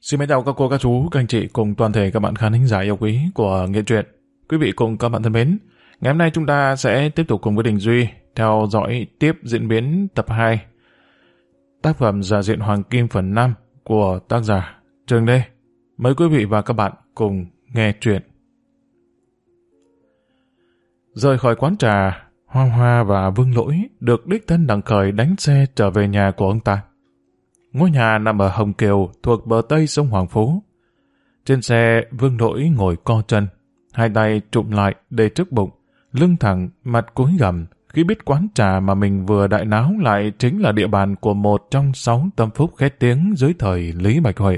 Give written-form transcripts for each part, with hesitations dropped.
Xin mến chào các cô, các chú, các anh chị cùng toàn thể các bạn khán thính giả yêu quý của Nghệ Truyện. Quý vị cùng các bạn thân mến, ngày hôm nay chúng ta sẽ tiếp tục cùng với Đình Duy theo dõi tiếp diễn biến tập 2 tác phẩm Giả Diện Hoàng Kim phần 5 của tác giả Trường Lê. Mời quý vị và các bạn cùng nghe truyện. Rời khỏi quán trà, Hoa Hoa và Vương Lỗi được đích thân Đằng Khởi đánh xe trở về nhà của ông ta. Ngôi nhà nằm ở Hồng Kiều thuộc bờ tây sông Hoàng Phố. Trên xe, Vương Lỗi ngồi co chân, hai tay trụm lại để trước bụng, lưng thẳng, mặt cúi gằm, khi biết quán trà mà mình vừa đại náo lại chính là địa bàn của một trong 6 tâm phúc khét tiếng dưới thời Lý Bạch Huệ.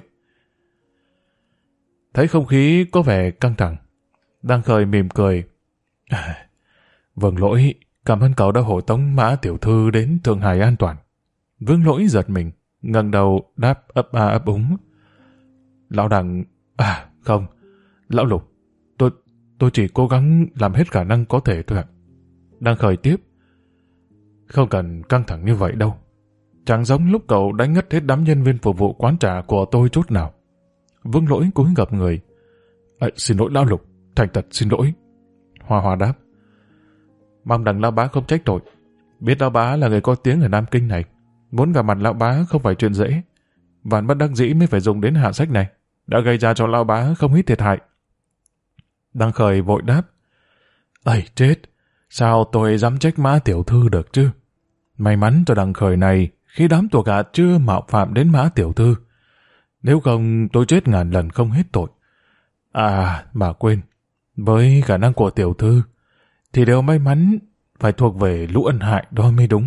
Thấy không khí có vẻ căng thẳng, Đằng Khởi mỉm cười. Vương Lỗi, cảm ơn cậu đã hộ tống Mã tiểu thư đến Thượng Hải an toàn. Vương Lỗi giật mình, ngẩng đầu đáp ấp a ấp úng. Lão Đằng, không, Lão Lục, tôi chỉ cố gắng làm hết khả năng có thể thôi ạ. Đằng Khởi tiếp. Không cần căng thẳng như vậy đâu. Chẳng giống lúc cậu đánh ngất hết đám nhân viên phục vụ quán trà của tôi chút nào. Vương Lỗi cúi gập người. Xin lỗi Lão Lục, thành thật xin lỗi. Hoa Hoa đáp. Mong rằng Lão Bá không trách tội. Biết Lão Bá là người có tiếng ở Nam Kinh này. Muốn gặp mặt Lão Bá không phải chuyện dễ. Vạn bất đắc dĩ mới phải dùng đến hạ sách này. Đã gây ra cho Lão Bá không ít thiệt hại. Đằng Khởi vội đáp. Chết! Sao tôi dám trách Mã tiểu thư được chứ? May mắn cho Đằng Khởi này khi đám thuộc hạ chưa mạo phạm đến Mã tiểu thư. Nếu không tôi chết ngàn lần không hết tội. Mà quên. Với khả năng của tiểu thư thì điều may mắn phải thuộc về lũ ân hại đó mới đúng.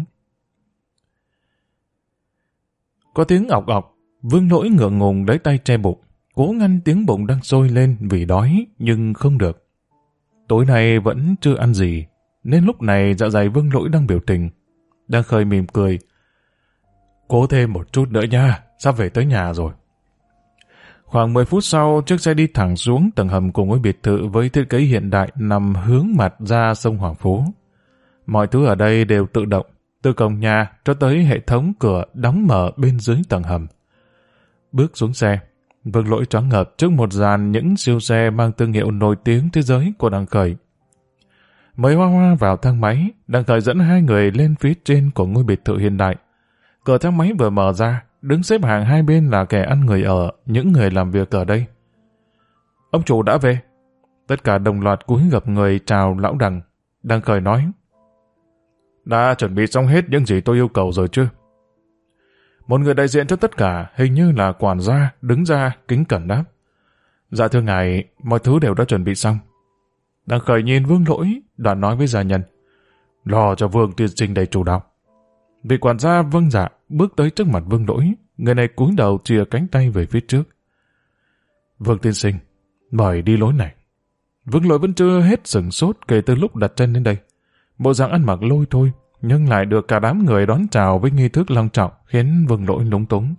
Có tiếng ọc ọc, Vương Lỗi ngượng ngùng lấy tay che bụng, cố ngăn tiếng bụng đang sôi lên vì đói, nhưng không được. Tối nay vẫn chưa ăn gì, nên lúc này dạ dày Vương Lỗi đang biểu tình. Đằng Khởi mỉm cười. Cố thêm một chút nữa nha, sắp về tới nhà rồi. Khoảng 10 phút sau, chiếc xe đi thẳng xuống tầng hầm của ngôi biệt thự với thiết kế hiện đại nằm hướng mặt ra sông Hoàng Phố. Mọi thứ ở đây đều tự động, từ cổng nhà cho tới hệ thống cửa đóng mở bên dưới tầng hầm. Bước xuống xe, Vương Lỗi choáng ngợp trước một dàn những siêu xe mang thương hiệu nổi tiếng thế giới của Đằng Khởi. Mời Hoa Hoa vào thang máy, Đằng Khởi dẫn hai người lên phía trên của ngôi biệt thự hiện đại. Cửa thang máy vừa mở ra, đứng xếp hàng hai bên là kẻ ăn người ở, những người làm việc ở đây. Ông chủ đã về. Tất cả đồng loạt cúi gập người chào lão Đằng. Đằng Khởi nói. Đã chuẩn bị xong hết những gì tôi yêu cầu rồi chứ? Một người đại diện cho tất cả, hình như là quản gia, đứng ra kính cẩn đáp. Dạ thưa ngài, mọi thứ đều đã chuẩn bị xong. Đằng Khởi nhìn Vương Lỗi, đoạn nói với gia nhân. Lo cho Vương tiên sinh đầy chủ đạo. Vị quản gia vâng dạ, bước tới trước mặt Vương Lỗi, người này cúi đầu chìa cánh tay về phía trước. Vương tiên sinh, mời đi lối này. Vương Lỗi vẫn chưa hết sửng sốt kể từ lúc đặt chân đến đây. Bộ dạng ăn mặc lôi thôi, nhưng lại được cả đám người đón chào với nghi thức long trọng, khiến Vương Lỗi lúng túng.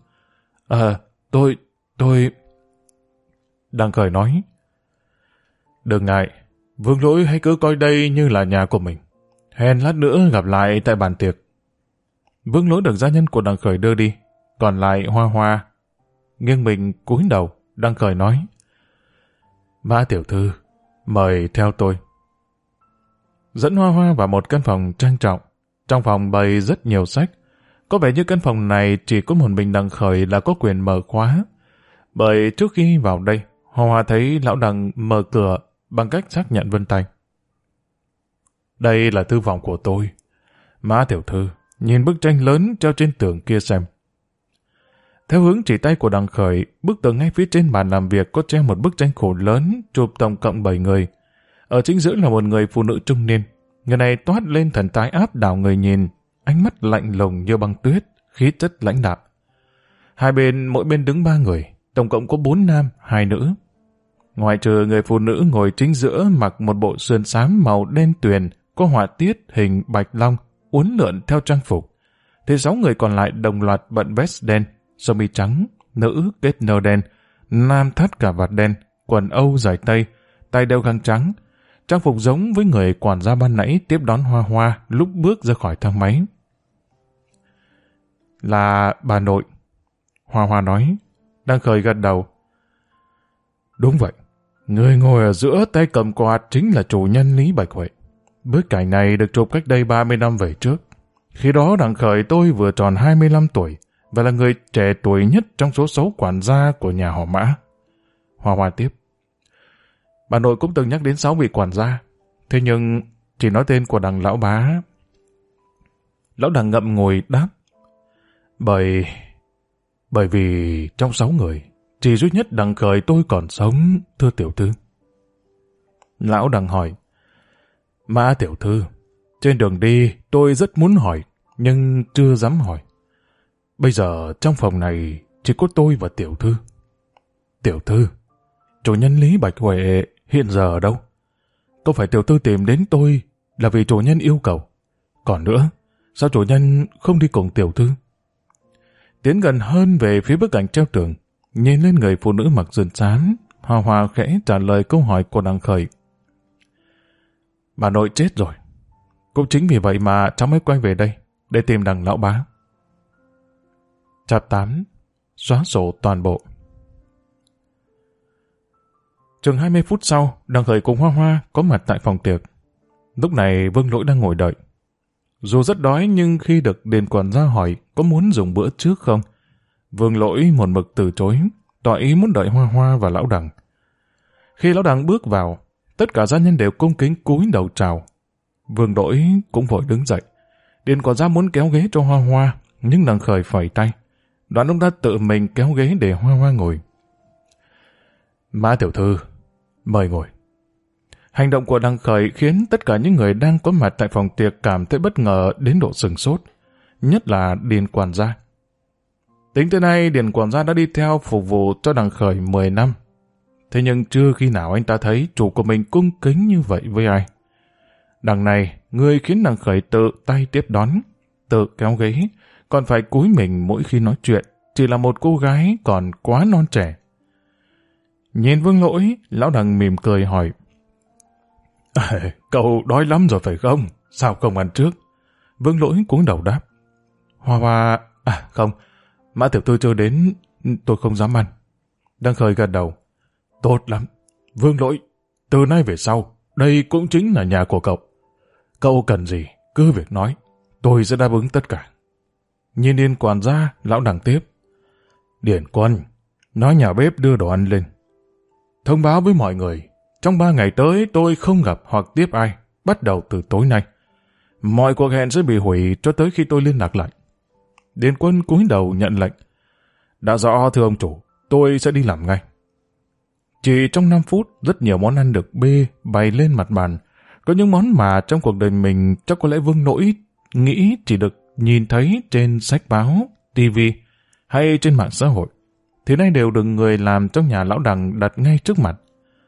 Tôi... Đằng Khởi nói. Đừng ngại, Vương Lỗi hãy cứ coi đây như là nhà của mình. Hẹn lát nữa gặp lại tại bàn tiệc. Vương Lỗi được gia nhân của Đằng Khởi đưa đi, còn lại Hoa Hoa. Nghiêng mình cúi đầu, Đằng Khởi nói. Mã tiểu thư, mời theo tôi. Dẫn Hoa Hoa vào một căn phòng trang trọng. Trong phòng bày rất nhiều sách. Có vẻ như căn phòng này chỉ có một mình Đằng Khởi là có quyền mở khóa. Bởi trước khi vào đây, Hoa Hoa thấy lão Đằng mở cửa bằng cách xác nhận vân tay. Đây là thư phòng của tôi. Mã tiểu thư, nhìn bức tranh lớn treo trên tường kia xem. Theo hướng chỉ tay của Đằng Khởi, bức tường ngay phía trên bàn làm việc có treo một bức tranh khổ lớn chụp tổng cộng 7 người. Ở chính giữa là một người phụ nữ trung niên. Người này toát lên thần thái áp đảo người nhìn, ánh mắt lạnh lùng như băng tuyết, khí chất lãnh đạm. Hai bên, mỗi bên đứng 3 người, tổng cộng có 4 nam, 2 nữ. Ngoài trừ người phụ nữ ngồi chính giữa mặc một bộ sườn xám màu đen tuyền, có họa tiết hình bạch long, uốn lượn theo trang phục, thì 6 người còn lại đồng loạt bận vest đen, sơ mi trắng, nữ kết nơ đen, nam thắt cà vạt đen, quần âu dài tây, tay đeo găng trắng, trang phục giống với người quản gia ban nãy tiếp đón Hoa Hoa lúc bước ra khỏi thang máy. Là bà nội. Hoa Hoa nói, Đăng Khởi gật đầu. Đúng vậy, người ngồi ở giữa tay cầm quạt chính là chủ nhân Lý Bạch Huệ. Bức cảnh này được chụp cách đây 30 năm về trước. Khi đó Đăng Khởi tôi vừa tròn 25 tuổi và là người trẻ tuổi nhất trong số 6 quản gia của nhà họ Mã. Hoa Hoa tiếp. Bà nội cũng từng nhắc đến 6 vị quản gia, thế nhưng chỉ nói tên của Đằng lão bá. Lão Đằng ngậm ngùi đáp. Bởi vì trong 6 người, chỉ duy nhất Đằng Khởi tôi còn sống, thưa tiểu thư. Lão Đằng hỏi. Mã tiểu thư, trên đường đi tôi rất muốn hỏi, nhưng chưa dám hỏi. Bây giờ trong phòng này chỉ có tôi và tiểu thư. Tiểu thư, chủ nhân Lý Bạch Huệ hiện giờ ở đâu? Có phải tiểu thư tìm đến tôi là vì chủ nhân yêu cầu? Còn nữa, sao chủ nhân không đi cùng tiểu thư? Tiến gần hơn về phía bức ảnh treo tường, nhìn lên người phụ nữ mặc dần xám, Hoa Hoa khẽ trả lời câu hỏi của Đằng Khởi. Bà nội chết rồi. Cũng chính vì vậy mà cháu mới quay về đây, để tìm Đằng lão bá. Chapter 8. Xóa sổ toàn bộ. Chừng 20 phút sau, Đằng Khởi cùng Hoa Hoa có mặt tại phòng tiệc. Lúc này Vương Lỗi đang ngồi đợi. Dù rất đói nhưng khi được Điền quản gia hỏi có muốn dùng bữa trước không, Vương Lỗi một mực từ chối, tỏ ý muốn đợi Hoa Hoa và lão Đằng. Khi lão Đằng bước vào, tất cả gia nhân đều cung kính cúi đầu chào. Vương Lỗi cũng vội đứng dậy. Điền quản gia muốn kéo ghế cho Hoa Hoa, nhưng Đằng Khởi phẩy tay. Đoạn ông đã tự mình kéo ghế để Hoa Hoa ngồi. Mã tiểu thư, mời ngồi. Hành động của Đằng Khởi khiến tất cả những người đang có mặt tại phòng tiệc cảm thấy bất ngờ đến độ sửng sốt, nhất là Điền quản gia. Tính tới nay, Điền quản gia đã đi theo phục vụ cho Đằng Khởi 10 năm. Thế nhưng chưa khi nào anh ta thấy chủ của mình cung kính như vậy với ai. Đằng này, người khiến Đằng Khởi tự tay tiếp đón, tự kéo ghế, còn phải cúi mình mỗi khi nói chuyện, chỉ là một cô gái còn quá non trẻ. Nhìn Vương Lỗi, lão Đằng mỉm cười hỏi. Cậu đói lắm rồi phải không? Sao không ăn trước? Vương Lỗi cúi đầu đáp. Hoa Hoa... không, Mã tiểu thư chưa đến, tôi không dám ăn. Đằng Khởi gật đầu. Tốt lắm. Vương Lỗi, từ nay về sau, đây cũng chính là nhà của cậu. Cậu cần gì, cứ việc nói. Tôi sẽ đáp ứng tất cả. Nhìn Điền quản gia, lão Đằng tiếp. Điền Quân, nói nhà bếp đưa đồ ăn lên. Thông báo với mọi người, trong 3 ngày tới tôi không gặp hoặc tiếp ai, bắt đầu từ tối nay. Mọi cuộc hẹn sẽ bị hủy cho tới khi tôi liên lạc lại. Điền Quân cúi đầu nhận lệnh. Đã rõ thưa ông chủ, tôi sẽ đi làm ngay. Chỉ trong 5 phút, rất nhiều món ăn được bê bày lên mặt bàn. Có những món mà trong cuộc đời mình chắc có lẽ Vương Lỗi nghĩ chỉ được nhìn thấy trên sách báo, TV hay trên mạng xã hội, thì nay đều được người làm trong nhà lão Đằng đặt ngay trước mặt.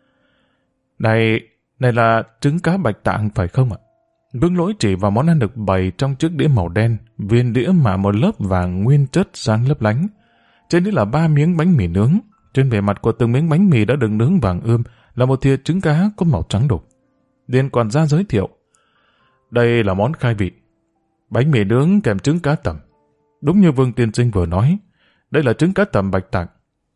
Này là trứng cá bạch tạng phải không ạ? Vương Lỗi chỉ vào món ăn được bày trong chiếc đĩa màu đen, viên đĩa mạ một lớp vàng nguyên chất sáng lấp lánh. Trên đĩa là 3 miếng bánh mì nướng. Trên bề mặt của từng miếng bánh mì đã được nướng vàng ươm là một thìa trứng cá có màu trắng đục. Điền quản gia giới thiệu. Đây là món khai vị. Bánh mì nướng kèm trứng cá tầm. Đúng như Vương tiên sinh vừa nói, đây là trứng cá tầm bạch tạng.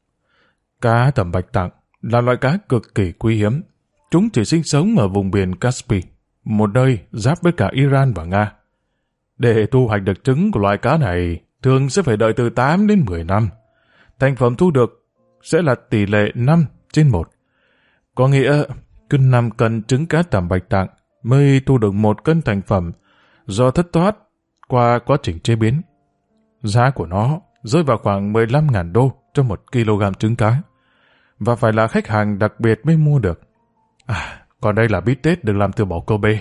Cá tầm bạch tạng là loại cá cực kỳ quý hiếm. Chúng chỉ sinh sống ở vùng biển Caspi, một nơi giáp với cả Iran và Nga. Để thu hoạch được trứng của loại cá này, thường sẽ phải đợi từ 8 đến 10 năm. Thành phẩm thu được sẽ là tỷ lệ 5/1. Có nghĩa, cứ 5 cân trứng cá tầm bạch tạng mới thu được 1 cân thành phẩm do thất thoát qua quá trình chế biến. Giá của nó rơi vào khoảng 15.000 đô cho 1 kg trứng cá, và phải là khách hàng đặc biệt mới mua được. Còn đây là bít tết được làm từ bò Kobe.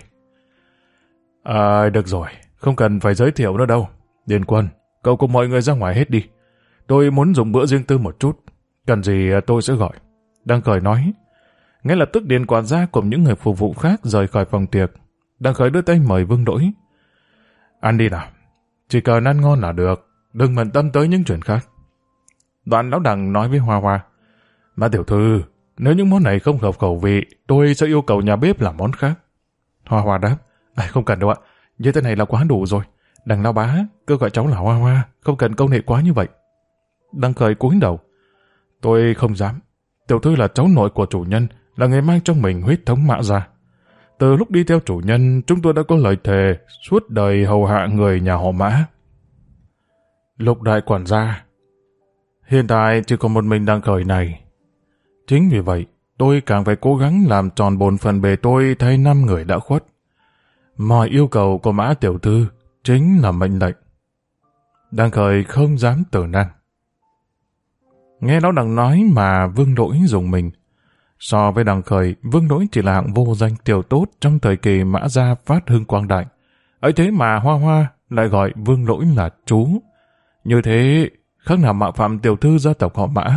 Được rồi, không cần phải giới thiệu nữa đâu. Điền Quân, cậu cùng mọi người ra ngoài hết đi. Tôi muốn dùng bữa riêng tư một chút. Cần gì tôi sẽ gọi. Đằng Khởi nói. Ngay lập tức Điền quản gia cùng những người phục vụ khác rời khỏi phòng tiệc. Đằng Khởi đưa tay mời Vương Lỗi. Ăn đi nào. Chỉ cần ăn ngon là được. Đừng bận tâm tới những chuyện khác. Đoạn lão Đằng nói với Hoa Hoa. Mã tiểu thư, nếu những món này không hợp khẩu vị, tôi sẽ yêu cầu nhà bếp làm món khác. Hoa Hoa đáp. Không cần đâu ạ. Như thế này là quá đủ rồi. Đằng lão bá, cứ gọi cháu là Hoa Hoa. Không cần công nghệ quá như vậy. Đằng Khởi cúi đầu. Tôi không dám. Tiểu thư là cháu nội của chủ nhân, là người mang trong mình huyết thống Mã gia. Từ lúc đi theo chủ nhân, chúng tôi đã có lời thề suốt đời hầu hạ người nhà họ Mã. Lục đại quản gia, hiện tại chỉ còn một mình Đăng Khởi này. Chính vì vậy, tôi càng phải cố gắng làm tròn bổn phận bề tôi thay 5 người đã khuất. Mọi yêu cầu của Mã tiểu thư chính là mệnh lệnh. Đăng Khởi không dám từ nan. Nghe lão Đằng nói mà Vương Lỗi rùng mình. So với Đăng Khởi, Vương Lỗi chỉ là hạng vô danh tiểu tốt trong thời kỳ Mã gia phát hưng quang đại. Ấy thế mà Hoa Hoa lại gọi Vương Lỗi là chú. Như thế, khác nào mạo phạm tiểu thư gia tộc họ Mã.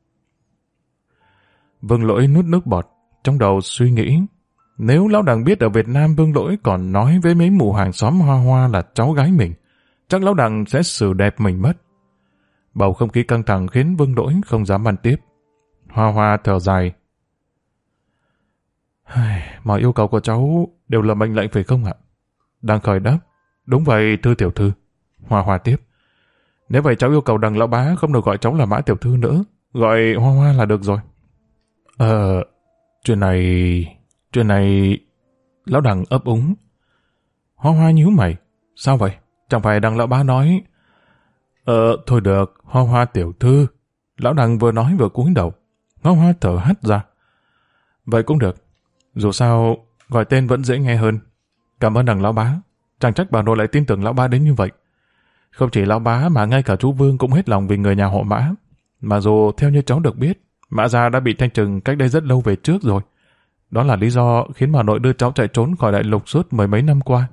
Vương Lỗi nuốt nước bọt, trong đầu suy nghĩ. Nếu lão Đằng biết ở Việt Nam Vương Lỗi còn nói với mấy mụ hàng xóm Hoa Hoa là cháu gái mình, chắc lão Đằng sẽ xử đẹp mình mất. Bầu không khí căng thẳng khiến Vương Lỗi không dám ăn tiếp. Hoa Hoa thở dài. Mọi yêu cầu của cháu đều là mệnh lệnh phải không ạ? Đăng Khởi đáp. Đúng vậy thưa tiểu thư. Hoa Hoa tiếp. Nếu vậy cháu yêu cầu Đằng lão bá không được gọi cháu là Mã tiểu thư nữa, gọi Hoa Hoa là được rồi. Chuyện này... Lão Đằng ấp úng. Hoa Hoa nhíu mày. Sao vậy? Chẳng phải Đằng lão bá nói... Thôi được, Hoa Hoa tiểu thư. Lão Đằng vừa nói vừa cúi đầu. Hoa Hoa thở hắt ra. Vậy cũng được. Dù sao, gọi tên vẫn dễ nghe hơn. Cảm ơn Đằng lão bá. Chẳng trách bà nội lại tin tưởng lão bá đến như vậy. Không chỉ lão bá mà ngay cả chú Vương cũng hết lòng vì người nhà họ Mã. Mà dù theo như cháu được biết, Mã gia đã bị thanh trừng cách đây rất lâu về trước rồi. Đó là lý do khiến bà nội đưa cháu chạy trốn khỏi đại lục suốt 10 mấy năm qua.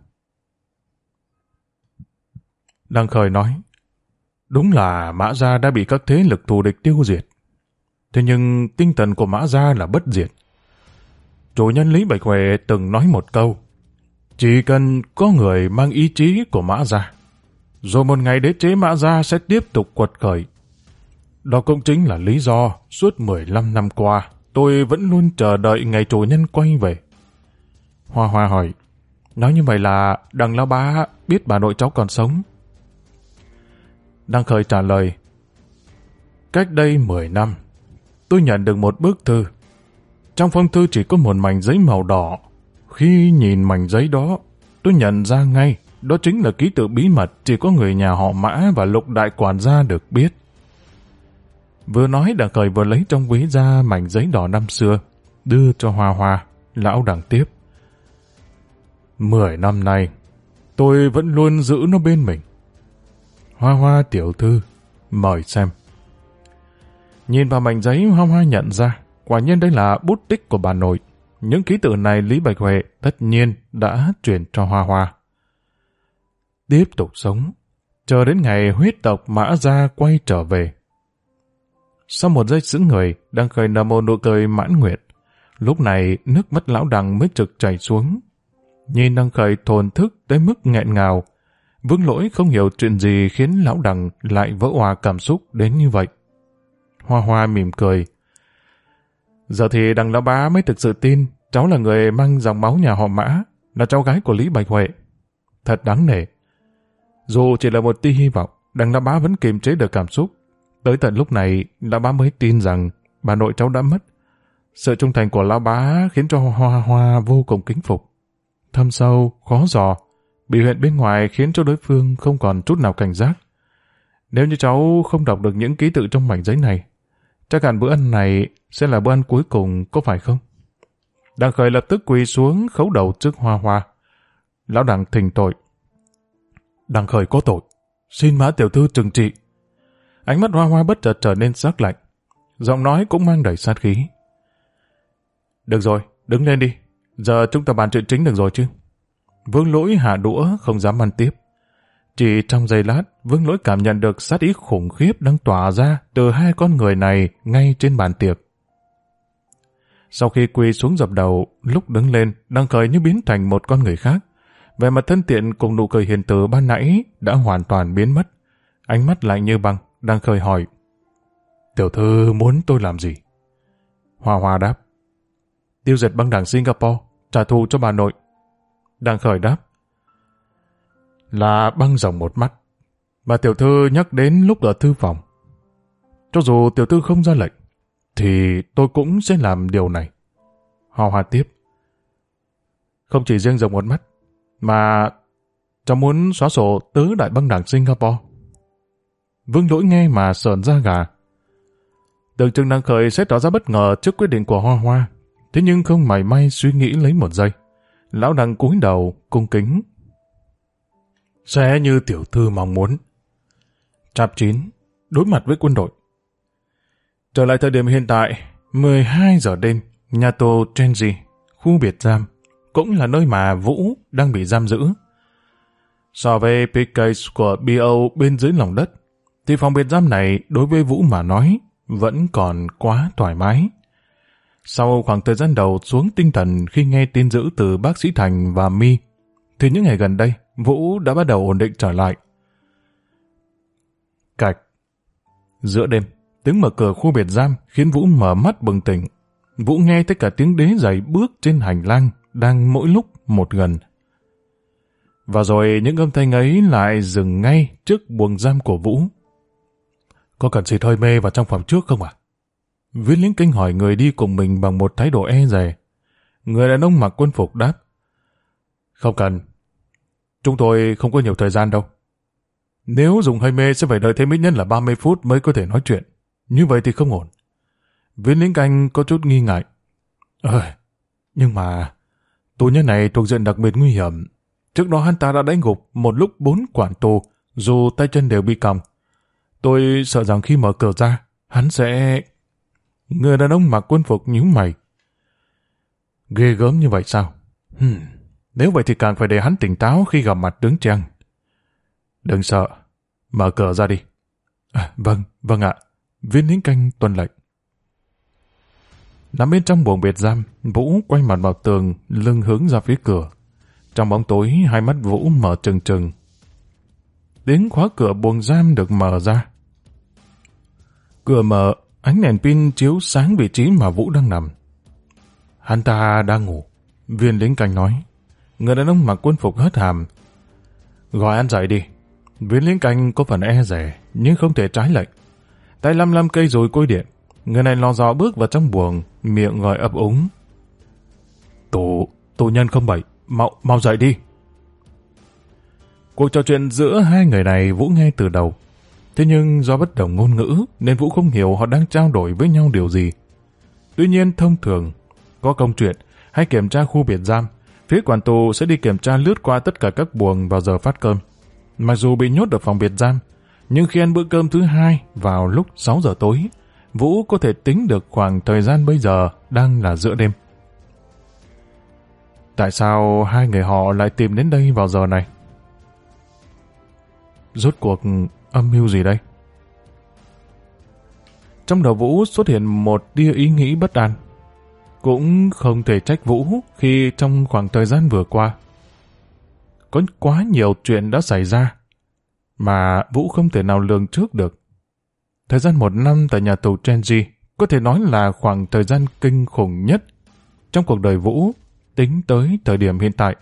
Đăng Khởi nói, đúng là Mã gia đã bị các thế lực thù địch tiêu diệt. Thế nhưng tinh thần của Mã gia là bất diệt. Chủ nhân Lý Bạch Huệ từng nói một câu, chỉ cần có người mang ý chí của Mã gia, rồi một ngày đế chế Mã gia sẽ tiếp tục quật khởi. Đó cũng chính là lý do suốt 15 năm qua tôi vẫn luôn chờ đợi ngày chủ nhân quay về. Hoa Hoa hỏi, nói như vậy là Đằng lão bá biết bà nội cháu còn sống? Đăng Khởi trả lời, cách đây 10 năm, tôi nhận được một bức thư. Trong phong thư chỉ có một mảnh giấy màu đỏ. Khi nhìn mảnh giấy đó, tôi nhận ra ngay, đó chính là ký tự bí mật chỉ có người nhà họ Mã và Lục đại quản gia được biết. Vừa nói Đằng Khởi vừa lấy trong ví ra mảnh giấy đỏ năm xưa, đưa cho Hoa Hoa. Lão Đằng tiếp. 10 năm nay, tôi vẫn luôn giữ nó bên mình. Hoa Hoa tiểu thư, mời xem. Nhìn vào mảnh giấy, Hoa Hoa nhận ra, quả nhiên đây là bút tích của bà nội. Những ký tự này Lý Bạch Huệ tất nhiên đã truyền cho Hoa Hoa. Tiếp tục sống, chờ đến ngày huyết tộc Mã gia quay trở về. Sau một giây sững người, Đăng Khởi nở một nụ cười mãn nguyện. Lúc này, nước mắt lão Đằng mới trực chảy xuống. Nhìn Đăng Khởi thổn thức tới mức nghẹn ngào. Vương Lỗi không hiểu chuyện gì khiến lão Đằng lại vỡ òa cảm xúc đến như vậy. Hoa Hoa mỉm cười. Giờ thì Đằng lão bá mới thực sự tin cháu là người mang dòng máu nhà họ Mã, là cháu gái của Lý Bạch Huệ. Thật đáng nể. Dù chỉ là một tia hy vọng, Đằng lão bá vẫn kiềm chế được cảm xúc. Tới tận lúc này, lão bá mới tin rằng bà nội cháu đã mất. Sự trung thành của lão bá khiến cho Hoa Hoa vô cùng kính phục. Thâm sâu, khó dò, biểu hiện bên ngoài khiến cho đối phương không còn chút nào cảnh giác. Nếu như cháu không đọc được những ký tự trong mảnh giấy này, chắc hẳn bữa ăn này sẽ là bữa ăn cuối cùng, có phải không? Đằng Khởi lập tức quỳ xuống khấu đầu trước Hoa Hoa. Lão Đằng thỉnh tội. Đằng Khởi có tội, xin Mã tiểu thư trừng trị. Ánh mắt Hoa Hoa bất chợt trở nên sắc lạnh, giọng nói cũng mang đầy sát khí. Được rồi, đứng lên đi, giờ chúng ta bàn chuyện chính được rồi chứ. Vương Lỗi hạ đũa không dám ăn tiếp. Chỉ trong giây lát, Vương Lỗi cảm nhận được sát ý khủng khiếp đang tỏa ra từ hai con người này ngay trên bàn tiệc. Sau khi quỳ xuống dập đầu, lúc đứng lên, Đăng Khởi như biến thành một con người khác. Vẻ mặt thân thiện cùng nụ cười hiền từ ban nãy đã hoàn toàn biến mất. Ánh mắt lạnh như băng, Đăng Khởi hỏi, tiểu thư muốn tôi làm gì? Hoa Hoa đáp, tiêu diệt băng đảng Singapore, trả thù cho bà nội. Đăng Khởi đáp, là băng rồng một mắt, bà tiểu thư nhắc đến lúc ở thư phòng. Cho dù tiểu thư không ra lệnh, thì tôi cũng sẽ làm điều này. Hoa Hoa tiếp. Không chỉ riêng rồng một mắt, mà cháu muốn xóa sổ tứ đại băng đảng Singapore. Vương Lỗi nghe mà sờn da gà. Tưởng chừng đang khởi sẽ tỏ ra bất ngờ trước quyết định của Hoa Hoa, thế nhưng không mảy may suy nghĩ lấy một giây. Lão đằng cúi đầu, cung kính. Sẽ như tiểu thư mong muốn. Chapter 9. Đối mặt với quân đội. Trở lại thời điểm hiện tại, 12 giờ đêm, nhà tù Trendy, khu biệt giam, cũng là nơi mà Vũ đang bị giam giữ. So với PK của BO bên dưới lòng đất, thì phòng biệt giam này đối với Vũ mà nói vẫn còn quá thoải mái. Sau khoảng thời gian đầu xuống tinh thần khi nghe tin dữ từ bác sĩ Thành và My, thì những ngày gần đây, Vũ đã bắt đầu ổn định trở lại. Cạch. Giữa đêm, tiếng mở cửa khu biệt giam khiến Vũ mở mắt bừng tỉnh. Vũ nghe thấy cả tiếng đế giày bước trên hành lang đang mỗi lúc một gần. Và rồi những âm thanh ấy lại dừng ngay trước buồng giam của Vũ. Có cần xịt hơi mê vào trong phòng trước không ạ? Viên lính canh hỏi người đi cùng mình bằng một thái độ e dè. Người đàn ông mặc quân phục đáp. Không cần. Chúng tôi không có nhiều thời gian đâu. Nếu dùng hơi mê sẽ phải đợi thêm ít nhất là 30 phút mới có thể nói chuyện. Như vậy thì không ổn. Viên lính canh có chút nghi ngại. Nhưng mà tù nhân này thuộc diện đặc biệt nguy hiểm. Trước đó hắn ta đã đánh gục một lúc 4 quản tù, dù tay chân đều bị còng. Tôi sợ rằng khi mở cửa ra, hắn sẽ... Người đàn ông mặc quân phục nhíu mày. Ghê gớm như vậy sao? Nếu vậy thì càng phải để hắn tỉnh táo khi gặp mặt tướng Trang. Đừng sợ, mở cửa ra đi. Vâng ạ. Viên lính canh tuân lệnh. Nằm bên trong buồng biệt giam, Vũ quay mặt vào tường, lưng hướng ra phía cửa. Trong bóng tối, hai mắt Vũ mở trừng trừng. Tiếng khóa cửa buồng giam được mở ra. Cửa mở, ánh đèn pin chiếu sáng vị trí mà Vũ đang nằm. Hắn ta đang ngủ. Viên lính canh nói. Người đàn ông mặc quân phục hất hàm. Gọi hắn dậy đi. Viên lính canh có phần e dè, nhưng không thể trái lệnh. Tay lăm cây rồi côi điện. Người này lò dò bước vào trong buồng, miệng gọi ấp úng. Tù nhân không bảy, mau dậy đi. Cuộc trò chuyện giữa hai người này Vũ nghe từ đầu. Thế nhưng do bất đồng ngôn ngữ nên Vũ không hiểu họ đang trao đổi với nhau điều gì. Tuy nhiên thông thường, có công chuyện hay kiểm tra khu biệt giam, phía quản tù sẽ đi kiểm tra lướt qua tất cả các buồng vào giờ phát cơm. Mặc dù bị nhốt ở phòng biệt giam, nhưng khi ăn bữa cơm thứ hai vào lúc 6 giờ tối, Vũ có thể tính được khoảng thời gian bây giờ đang là giữa đêm. Tại sao hai người họ lại tìm đến đây vào giờ này? Rốt cuộc âm mưu gì đây? Trong đầu Vũ xuất hiện một tia ý nghĩ bất an. Cũng không thể trách Vũ khi trong khoảng thời gian vừa qua có quá nhiều chuyện đã xảy ra mà Vũ không thể nào lường trước được. Thời gian 1 năm tại nhà tù Trendy có thể nói là khoảng thời gian kinh khủng nhất trong cuộc đời Vũ tính tới thời điểm hiện tại.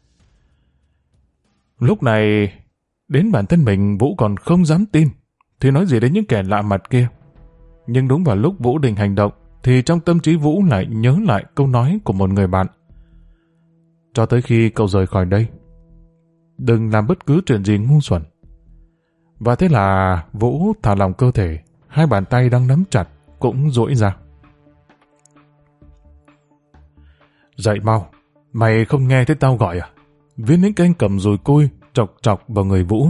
Lúc này, đến bản thân mình Vũ còn không dám tin, thì nói gì đến những kẻ lạ mặt kia. Nhưng đúng vào lúc Vũ định hành động, thì trong tâm trí Vũ lại nhớ lại câu nói của một người bạn. Cho tới khi cậu rời khỏi đây, đừng làm bất cứ chuyện gì ngu xuẩn. Và thế là Vũ thả lỏng cơ thể, hai bàn tay đang nắm chặt cũng duỗi ra. Dậy mau, mày không nghe thấy tao gọi à? Viên lính canh cầm dùi cui chọc vào người Vũ.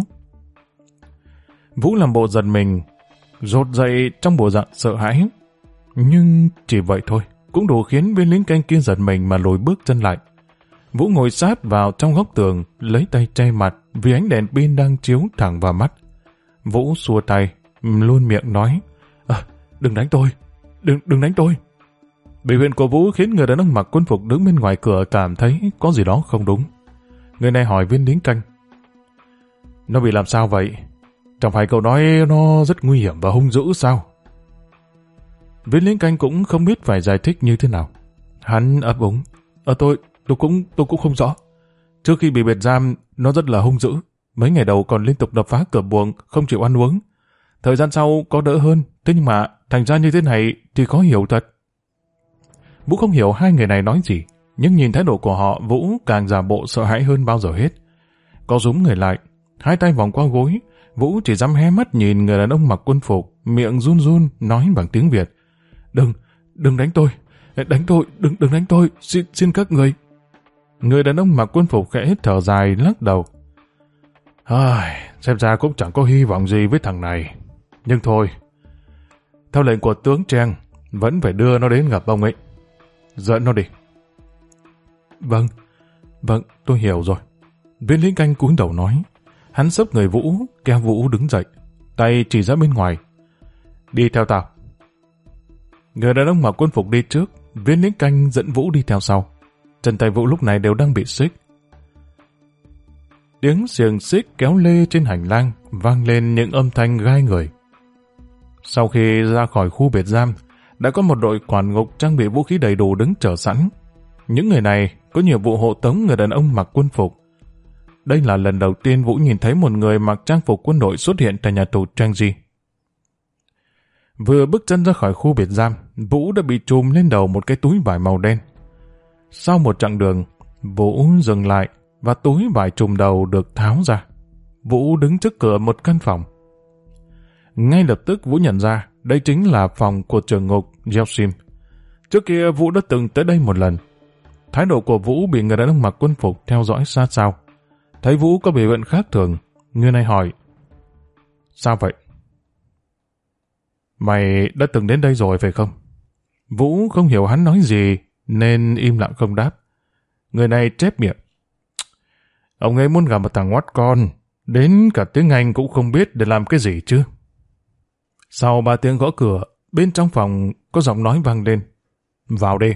Vũ làm bộ giật mình, rột dậy trong bộ dạng sợ hãi. Nhưng chỉ vậy thôi, cũng đủ khiến viên lính canh kia giật mình mà lùi bước chân lại. Vũ ngồi sát vào trong góc tường, lấy tay che mặt vì ánh đèn pin đang chiếu thẳng vào mắt. Vũ xua tay, luôn miệng nói, đừng đánh tôi, đừng đánh tôi. Biểu hiện của Vũ khiến người đàn ông mặc quân phục đứng bên ngoài cửa cảm thấy có gì đó không đúng. Người này hỏi viên lính canh, nó bị làm sao vậy? Chẳng phải cậu nói nó rất nguy hiểm và hung dữ sao? Viên lính canh cũng không biết phải giải thích như thế nào. Hắn ấp úng, tôi cũng không rõ. Trước khi bị biệt giam, nó rất là hung dữ. Mấy ngày đầu còn liên tục đập phá cửa buồng, không chịu ăn uống. Thời gian sau có đỡ hơn, Thế nhưng mà thành ra như thế này thì khó hiểu thật. Vũ không hiểu hai người này nói gì, nhưng nhìn thái độ của họ, Vũ càng giả bộ sợ hãi hơn bao giờ hết. Có rúm người lại, hai tay vòng qua gối, Vũ chỉ dám hé mắt nhìn người đàn ông mặc quân phục, miệng run run nói bằng tiếng Việt. Đừng đánh tôi, đừng đánh tôi, xin các người. Người đàn ông mặc quân phục khẽ thở dài lắc đầu. Xem ra cũng chẳng có hy vọng gì với thằng này. Nhưng thôi, theo lệnh của tướng Trang, vẫn phải đưa nó đến gặp ông ấy. Dẫn nó đi. Vâng, tôi hiểu rồi. Viên lính canh cúi đầu nói. Hắn xấp người Vũ, kéo Vũ đứng dậy, tay chỉ ra bên ngoài. Đi theo tao. Người đàn ông mặc quân phục đi trước, viên lính canh dẫn Vũ đi theo sau. Chân tay Vũ lúc này đều đang bị xích. Tiếng xiềng xích kéo lê trên hành lang vang lên những âm thanh gai người. Sau khi ra khỏi khu biệt giam, đã có một đội quản ngục trang bị vũ khí đầy đủ đứng chờ sẵn. Những người này có nhiệm vụ hộ tống người đàn ông mặc quân phục. Đây là lần đầu tiên Vũ nhìn thấy một người mặc trang phục quân đội xuất hiện tại nhà tù Trang-di. Vừa bước chân ra khỏi khu biệt giam, Vũ đã bị trùm lên đầu một cái túi vải màu đen. Sau một chặng đường, Vũ dừng lại và túi vải trùm đầu được tháo ra. Vũ đứng trước cửa một căn phòng. Ngay lập tức Vũ nhận ra đây chính là phòng của trưởng ngục Yeltsin. Trước kia Vũ đã từng tới đây một lần. Thái độ của Vũ bị người đàn ông mặc quân phục theo dõi sát sao. Thấy Vũ có biểu hiện khác thường, người này hỏi: Sao vậy? Mày đã từng đến đây rồi phải không? Vũ không hiểu hắn nói gì nên im lặng không đáp. Người này chép miệng: Ông ấy muốn gặp một thằng oát con, đến cả tiếng Anh cũng không biết để làm cái gì chứ. Sau 3 tiếng gõ cửa, bên trong phòng có giọng nói vang lên: Vào đi.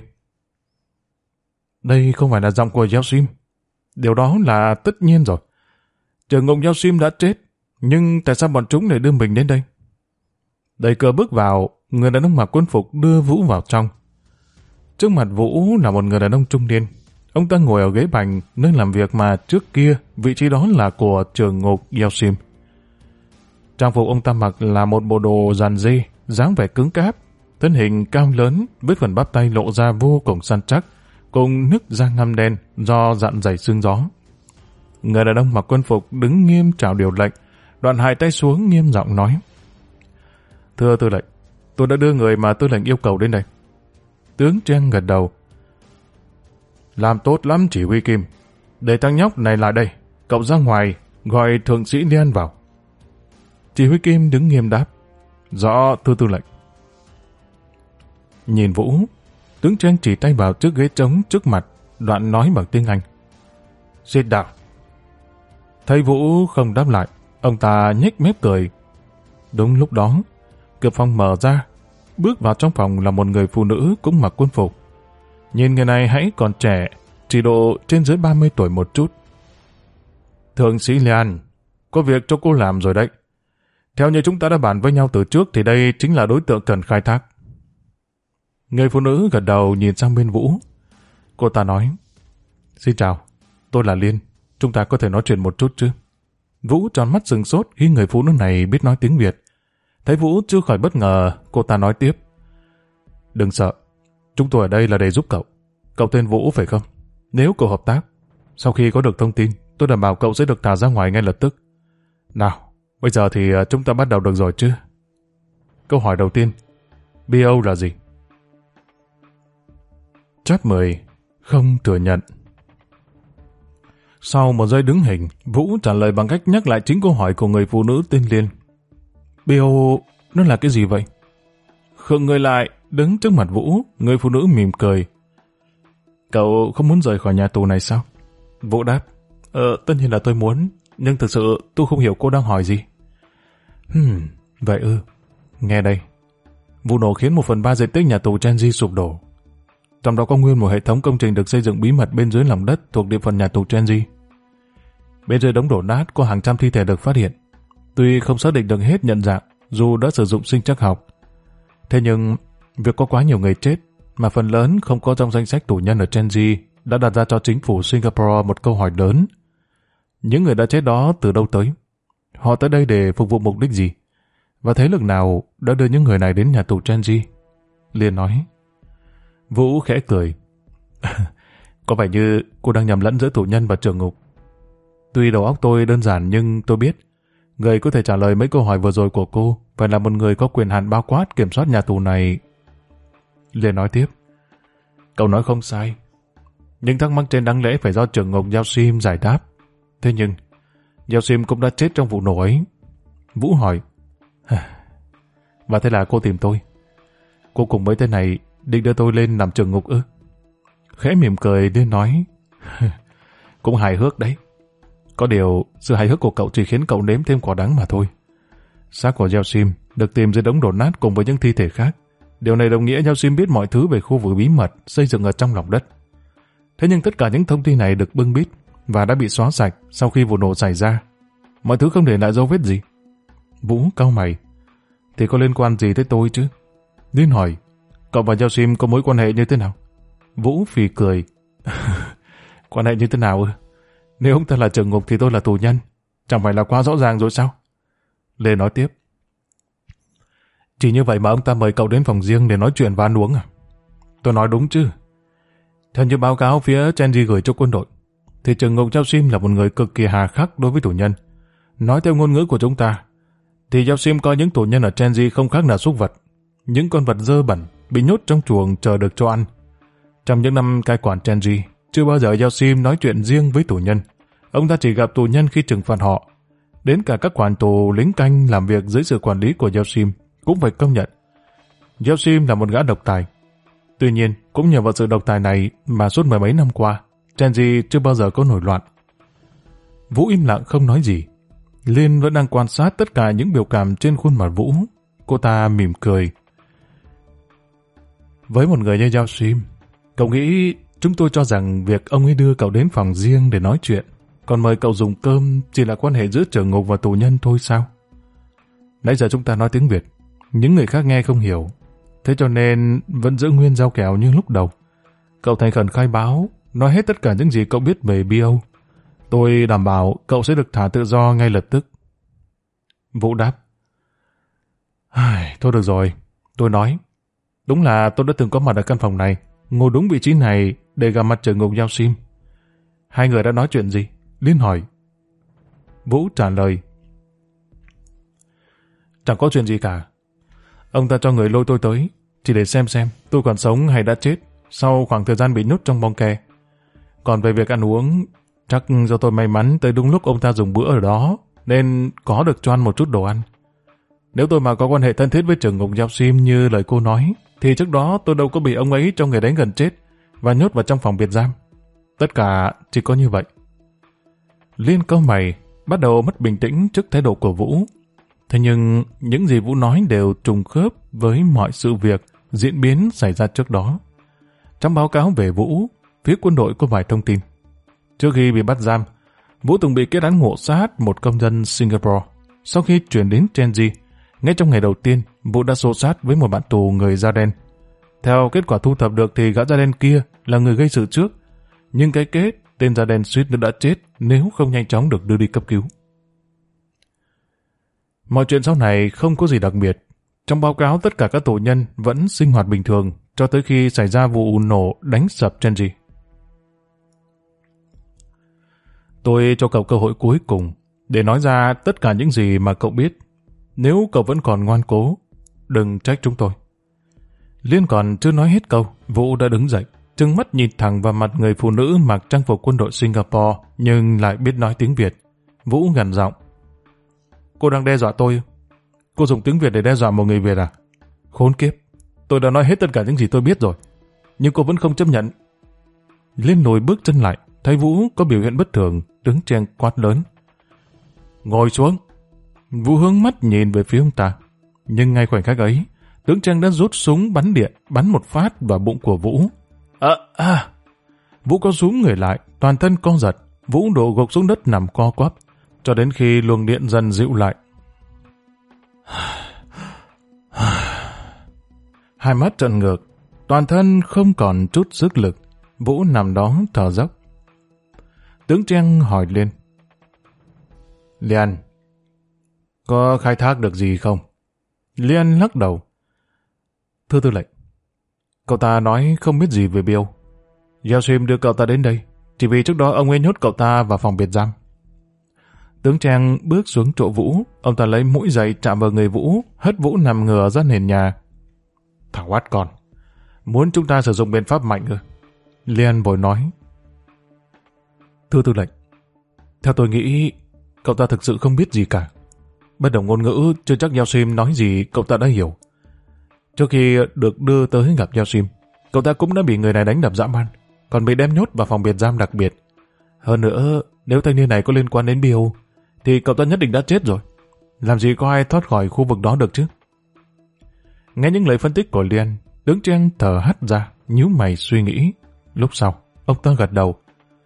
Đây không phải là giọng của Yeltsin. Điều đó là tất nhiên rồi. Trưởng ngục Yeltsin đã chết, nhưng tại sao bọn chúng lại đưa mình đến đây? Đẩy cửa bước vào, người đàn ông mặc quân phục đưa Vũ vào trong. Trước mặt Vũ là một người đàn ông trung niên. Ông ta ngồi ở ghế bành, nơi làm việc mà trước kia vị trí đó là của trưởng ngục Yeltsin. Trang phục ông ta mặc là một bộ đồ giản dị, dáng vẻ cứng cáp, thân hình cao lớn, với phần bắp tay lộ ra vô cùng săn chắc, cùng nứt da ngăm đen do dặn dày xương gió. Người đàn ông mặc quân phục đứng nghiêm chào điều lệnh, đoạn hai tay xuống nghiêm giọng nói: Thưa tư lệnh, tôi đã đưa người mà tư lệnh yêu cầu đến đây. Tướng Trang gật đầu. Làm tốt lắm chỉ huy Kim. Để thằng nhóc này lại đây, cậu ra ngoài gọi thượng sĩ Liên vào. Chỉ huy Kim đứng nghiêm đáp: Rõ thưa tư lệnh. Nhìn Vũ, tướng Trang chỉ tay vào chiếc ghế trống trước mặt, đoạn nói bằng tiếng Anh: Sit down. Thấy Vũ không đáp lại, ông ta nhếch mép cười. Đúng lúc đó, cửa phòng mở ra, bước vào trong phòng là một người phụ nữ cũng mặc quân phục. Nhìn người này hãy còn trẻ, chỉ độ trên dưới 30 tuổi một chút. Thượng sĩ Lian, có việc cho cô làm rồi đấy. Theo như chúng ta đã bàn với nhau từ trước thì đây chính là đối tượng cần khai thác. Người phụ nữ gật đầu nhìn sang bên Vũ. Cô ta nói: Xin chào, tôi là Liên, chúng ta có thể nói chuyện một chút chứ? Vũ tròn mắt sừng sốt khi người phụ nữ này biết nói tiếng Việt. Thấy Vũ chưa khỏi bất ngờ, cô ta nói tiếp: Đừng sợ, chúng tôi ở đây là để giúp cậu. Cậu tên Vũ phải không? Nếu cậu hợp tác, sau khi có được thông tin, tôi đảm bảo cậu sẽ được thả ra ngoài ngay lập tức. Nào, bây giờ thì chúng ta bắt đầu được rồi chứ? Câu hỏi đầu tiên, BO là gì? Chap 10, không thừa nhận. Sau một giây đứng hình, Vũ trả lời bằng cách nhắc lại chính câu hỏi của người phụ nữ tên Liên. BO, nó là cái gì vậy? Khựng người lại, đứng trước mặt Vũ, người phụ nữ mỉm cười. Cậu không muốn rời khỏi nhà tù này sao? Vũ đáp: Tất nhiên là tôi muốn, nhưng thực sự tôi không hiểu cô đang hỏi gì. Vậy ư. Nghe đây. Vụ nổ khiến 1/3 diện tích nhà tù Chenji sụp đổ. Trong đó có nguyên một hệ thống công trình được xây dựng bí mật bên dưới lòng đất thuộc địa phận nhà tù Chenji. Bên dưới đống đổ nát có hàng trăm thi thể được phát hiện. Tuy không xác định được hết nhận dạng, dù đã sử dụng sinh trắc học. Thế nhưng, việc có quá nhiều người chết, mà phần lớn không có trong danh sách tù nhân ở Chenji, đã đặt ra cho chính phủ Singapore một câu hỏi lớn. Những người đã chết đó từ đâu tới? Họ tới đây để phục vụ mục đích gì? và thế lực nào đã đưa những người này đến nhà tù Chenji? Liên nói. Vũ khẽ cười. Có vẻ như cô đang nhầm lẫn giữa tù nhân và trường ngục. Tuy đầu óc tôi đơn giản nhưng tôi biết người có thể trả lời mấy câu hỏi vừa rồi của cô phải là một người có quyền hạn bao quát kiểm soát nhà tù này. Liên nói tiếp. Cậu nói không sai. Những thắc mắc trên đáng lẽ phải do trường ngục Yao Sim giải đáp. Thế nhưng Yao Sim cũng đã chết trong vụ nổ ấy. Vũ hỏi. Và thế là cô tìm tôi. Cô cùng mấy tên này định đưa tôi lên làm trường ngục ư? Khẽ mỉm cười Liên nói. Cũng hài hước đấy. Có điều sự hài hước của cậu chỉ khiến cậu nếm thêm quả đắng mà thôi. Xác của Yao Sim được tìm dưới đống đổ nát cùng với những thi thể khác. Điều này đồng nghĩa Yao Sim biết mọi thứ về khu vực bí mật xây dựng ở trong lòng đất. Thế nhưng tất cả những thông tin này được bưng bít và đã bị xóa sạch sau khi vụ nổ xảy ra. Mọi thứ không để lại dấu vết gì. Vũ cau mày. Thì có liên quan gì tới tôi chứ? Liên hỏi. Cậu và Yao Sim có mối quan hệ như thế nào? Vũ phì cười. Quan hệ như thế nào ư? Nếu ông ta là trường ngục thì tôi là tù nhân. Chẳng phải là quá rõ ràng rồi sao? Lê nói tiếp. Chỉ như vậy mà ông ta mời cậu đến phòng riêng để nói chuyện và ăn uống à? Tôi nói đúng chứ? Theo như báo cáo phía Chenji gửi cho quân đội, thì trường ngục Yao Sim là một người cực kỳ hà khắc đối với tù nhân. Nói theo ngôn ngữ của chúng ta, thì Yao Sim coi những tù nhân ở Chenji không khác là súc vật. Những con vật dơ bẩn bị nhốt trong chuồng chờ được cho ăn. Trong những năm cai quản Chenji, chưa bao giờ Yao Sim nói chuyện riêng với tù nhân. Ông ta chỉ gặp tù nhân khi trừng phạt họ. Đến cả các quản tù lính canh làm việc dưới sự quản lý của Yao Sim cũng phải công nhận. Yao Sim là một gã độc tài. Tuy nhiên, cũng nhờ vào sự độc tài này mà suốt mười mấy năm qua, Chenji chưa bao giờ có nổi loạn. Vũ im lặng không nói gì. Liên vẫn đang quan sát tất cả những biểu cảm trên khuôn mặt Vũ. Cô ta mỉm cười. Với một người như Yao Sim, cậu nghĩ chúng tôi cho rằng việc ông ấy đưa cậu đến phòng riêng để nói chuyện, còn mời cậu dùng cơm chỉ là quan hệ giữa trường ngục và tù nhân thôi sao? Nãy giờ chúng ta nói tiếng Việt, những người khác nghe không hiểu. Thế cho nên vẫn giữ nguyên giao kèo như lúc đầu. Cậu thành khẩn khai báo, nói hết tất cả những gì cậu biết về BO. Tôi đảm bảo cậu sẽ được thả tự do ngay lập tức. Vũ đáp. Thôi được rồi, tôi nói. Đúng là tôi đã từng có mặt ở căn phòng này, ngồi đúng vị trí này để gặp mặt trường ngục Yao Sim. Hai người đã nói chuyện gì? Liên hỏi. Vũ trả lời. Chẳng có chuyện gì cả. Ông ta cho người lôi tôi tới, chỉ để xem tôi còn sống hay đã chết sau khoảng thời gian bị nhốt trong bong ke. Còn về việc ăn uống, chắc do tôi may mắn tới đúng lúc ông ta dùng bữa ở đó, nên có được cho ăn một chút đồ ăn. Nếu tôi mà có quan hệ thân thiết với trường ngục Yao Sim như lời cô nói, thì trước đó tôi đâu có bị ông ấy cho người đánh gần chết và nhốt vào trong phòng biệt giam. Tất cả chỉ có như vậy. Liên cau mày, bắt đầu mất bình tĩnh trước thái độ của Vũ. Thế nhưng những gì Vũ nói đều trùng khớp với mọi sự việc diễn biến xảy ra trước đó. Trong báo cáo về Vũ, phía quân đội có vài thông tin. Trước khi bị bắt giam, Vũ từng bị kết án ngộ sát một công dân Singapore. Sau khi chuyển đến Chenji, ngay trong ngày đầu tiên, Vũ đã xô sát với một bạn tù người da đen. Theo kết quả thu thập được thì gã da đen kia là người gây sự trước, nhưng cái kết tên da đen suýt nữa đã chết nếu không nhanh chóng được đưa đi cấp cứu. Mọi chuyện sau này không có gì đặc biệt. Trong báo cáo tất cả các tù nhân vẫn sinh hoạt bình thường cho tới khi xảy ra vụ nổ đánh sập Chenji. Tôi cho cậu cơ hội cuối cùng để nói ra tất cả những gì mà cậu biết. Nếu cậu vẫn còn ngoan cố, đừng trách chúng tôi. Liên còn chưa nói hết câu, Vũ đã đứng dậy, trừng mắt nhìn thẳng vào mặt người phụ nữ mặc trang phục quân đội Singapore nhưng lại biết nói tiếng Việt. Vũ gằn giọng. Cô đang đe dọa tôi? Cô dùng tiếng Việt để đe dọa một người Việt à? Khốn kiếp, tôi đã nói hết tất cả những gì tôi biết rồi, nhưng cô vẫn không chấp nhận. Liên lùi bước chân lại, thấy Vũ có biểu hiện bất thường, đứng chen quát lớn. Ngồi xuống. Vũ hướng mắt nhìn về phía ông ta, nhưng ngay khoảnh khắc ấy, tướng Trang đã rút súng bắn điện, bắn một phát vào bụng của Vũ. Vũ có rúm người lại, toàn thân co giật, Vũ đổ gục xuống đất nằm co quắp, cho đến khi luồng điện dần dịu lại. Hai mắt trợn ngược, toàn thân không còn chút sức lực, Vũ nằm đó thở dốc. Tướng Trang hỏi Liên. Có khai thác được gì không? Liên lắc đầu. Thưa tư lệnh, cậu ta nói không biết gì về Bill. Yeltsin đưa cậu ta đến đây, chỉ vì trước đó ông ấy nhốt cậu ta vào phòng biệt giam. Tướng Trang bước xuống chỗ Vũ, ông ta lấy mũi giày chạm vào người Vũ, hất Vũ nằm ngửa ra nền nhà. Thằng oát con, muốn chúng ta sử dụng biện pháp mạnh ư? Liên vội nói. Thưa tư lệnh, theo tôi nghĩ, cậu ta thực sự không biết gì cả. Bất đồng ngôn ngữ, chưa chắc Yeltsin nói gì cậu ta đã hiểu. Trước khi được đưa tới gặp Yeltsin, cậu ta cũng đã bị người này đánh đập dã man, còn bị đem nhốt vào phòng biệt giam đặc biệt. Hơn nữa, nếu thanh niên này có liên quan đến Bill, thì cậu ta nhất định đã chết rồi. Làm gì có ai thoát khỏi khu vực đó được chứ? Nghe những lời phân tích của Liên, tướng Trang thở hắt ra, nhíu mày suy nghĩ. Lúc sau, ông ta gật đầu.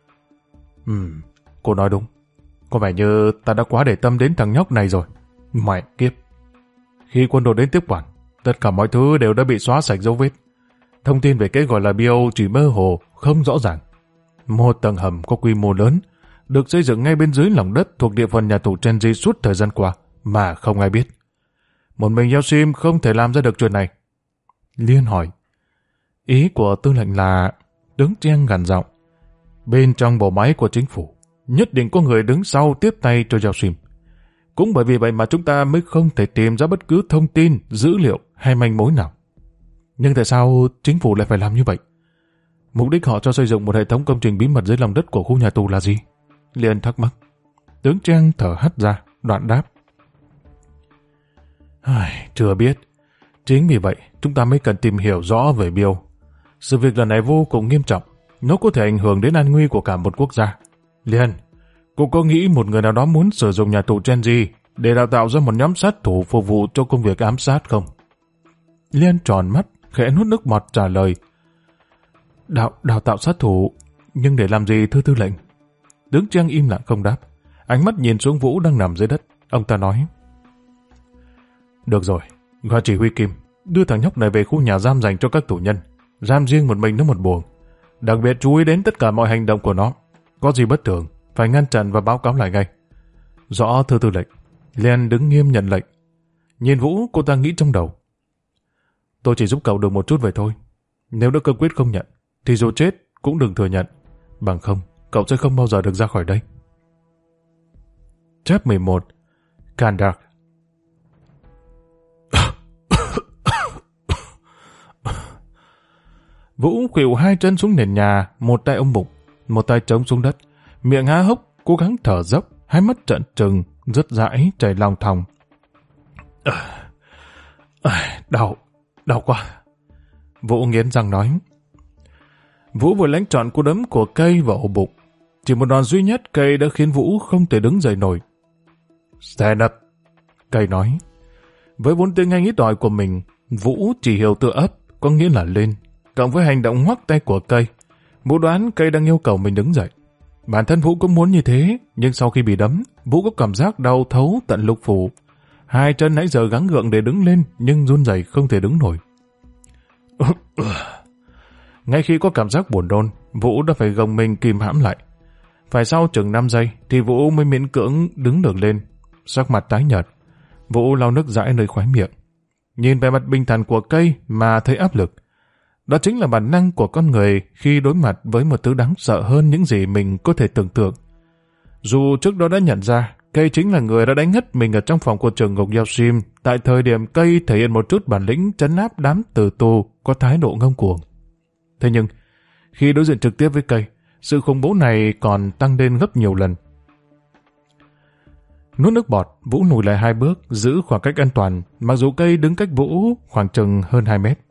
Cô nói đúng. Có vẻ như ta đã quá để tâm đến thằng nhóc này rồi. Mẹ kiếp. Khi quân đội đến tiếp quản, tất cả mọi thứ đều đã bị xóa sạch dấu vết. Thông tin về cái gọi là Bill chỉ mơ hồ, không rõ ràng. Một tầng hầm có quy mô lớn, được xây dựng ngay bên dưới lòng đất thuộc địa phận nhà tù Chenji suốt thời gian qua, mà không ai biết. Một mình Yeltsin không thể làm ra được chuyện này. Liên hỏi. Ý của tư lệnh là... Tướng Trang gằn giọng. Bên trong bộ máy của chính phủ, nhất định có người đứng sau tiếp tay cho Yeltsin. Cũng bởi vì vậy mà chúng ta mới không thể tìm ra bất cứ thông tin, dữ liệu hay manh mối nào. Nhưng tại sao chính phủ lại phải làm như vậy? Mục đích họ cho xây dựng một hệ thống công trình bí mật dưới lòng đất của khu nhà tù là gì? Liên thắc mắc. Tướng Trang thở hắt ra, đoạn đáp. Chưa biết. Chính vì vậy, chúng ta mới cần tìm hiểu rõ về Bill. Sự việc lần này vô cùng nghiêm trọng. Nó có thể ảnh hưởng đến an nguy của cả một quốc gia. Liên, cô có nghĩ một người nào đó muốn sử dụng nhà tù Chenji để đào tạo ra một nhóm sát thủ phục vụ cho công việc ám sát không? Liên tròn mắt, khẽ nuốt nước bọt trả lời. Đào tạo sát thủ, nhưng để làm gì thưa tư lệnh? Tướng Trang im lặng không đáp. Ánh mắt nhìn xuống Vũ đang nằm dưới đất. Ông ta nói. Được rồi, gọi chỉ huy Kim, đưa thằng nhóc này về khu nhà giam dành cho các tù nhân. Giam riêng một mình nó một buồng. Đặc biệt chú ý đến tất cả mọi hành động của nó. Có gì bất thường, phải ngăn chặn và báo cáo lại ngay. Rõ thưa tư lệnh. Liên đứng nghiêm nhận lệnh. Nhìn Vũ, cô ta nghĩ trong đầu. Tôi chỉ giúp cậu được một chút vậy thôi. Nếu đã cương quyết không nhận, thì dù chết cũng đừng thừa nhận. Bằng không, cậu sẽ không bao giờ được ra khỏi đây. Chap 11. Kandar. Vũ khuỵu hai chân xuống nền nhà, một tay ôm bụng, một tay chống xuống đất, miệng há hốc, cố gắng thở dốc, hai mắt trợn trừng, rứt rãi chảy lòng thòng. Đau quá. Vũ nghiến răng nói. Vũ vừa lãnh trọn cú đấm của cây vào ổ bụng. Chỉ một đòn duy nhất cây đã khiến Vũ không thể đứng dậy nổi. Stand up, cây nói. Với vốn tiếng Anh ít ỏi của mình, Vũ chỉ hiểu từ ấp, có nghĩa là lên. Cộng với hành động ngoắc tay của cây, Vũ đoán cây đang yêu cầu mình đứng dậy. Bản thân Vũ cũng muốn như thế, nhưng sau khi bị đấm, Vũ có cảm giác đau thấu tận lục phủ. Hai chân nãy giờ gắng gượng để đứng lên, nhưng run rẩy không thể đứng nổi. Ngay khi có cảm giác buồn nôn, Vũ đã phải gồng mình kìm hãm lại. Phải sau chừng 5 giây thì Vũ mới miễn cưỡng đứng được lên. Sắc mặt tái nhợt, Vũ lau nước dãi nơi khóe miệng. Nhìn vẻ mặt bình thản của cây mà thấy áp lực. Đó chính là bản năng của con người khi đối mặt với một thứ đáng sợ hơn những gì mình có thể tưởng tượng. Dù trước đó đã nhận ra cây chính là người đã đánh ngất mình ở trong phòng của trường ngục Yeltsin tại thời điểm cây thể hiện một chút bản lĩnh trấn áp đám tử tù có thái độ ngông cuồng. Thế nhưng, khi đối diện trực tiếp với cây, sự khủng bố này còn tăng lên gấp nhiều lần. Nuốt nước bọt, Vũ lùi lại 2 bước, giữ khoảng cách an toàn, mặc dù cây đứng cách Vũ khoảng chừng hơn 2 mét.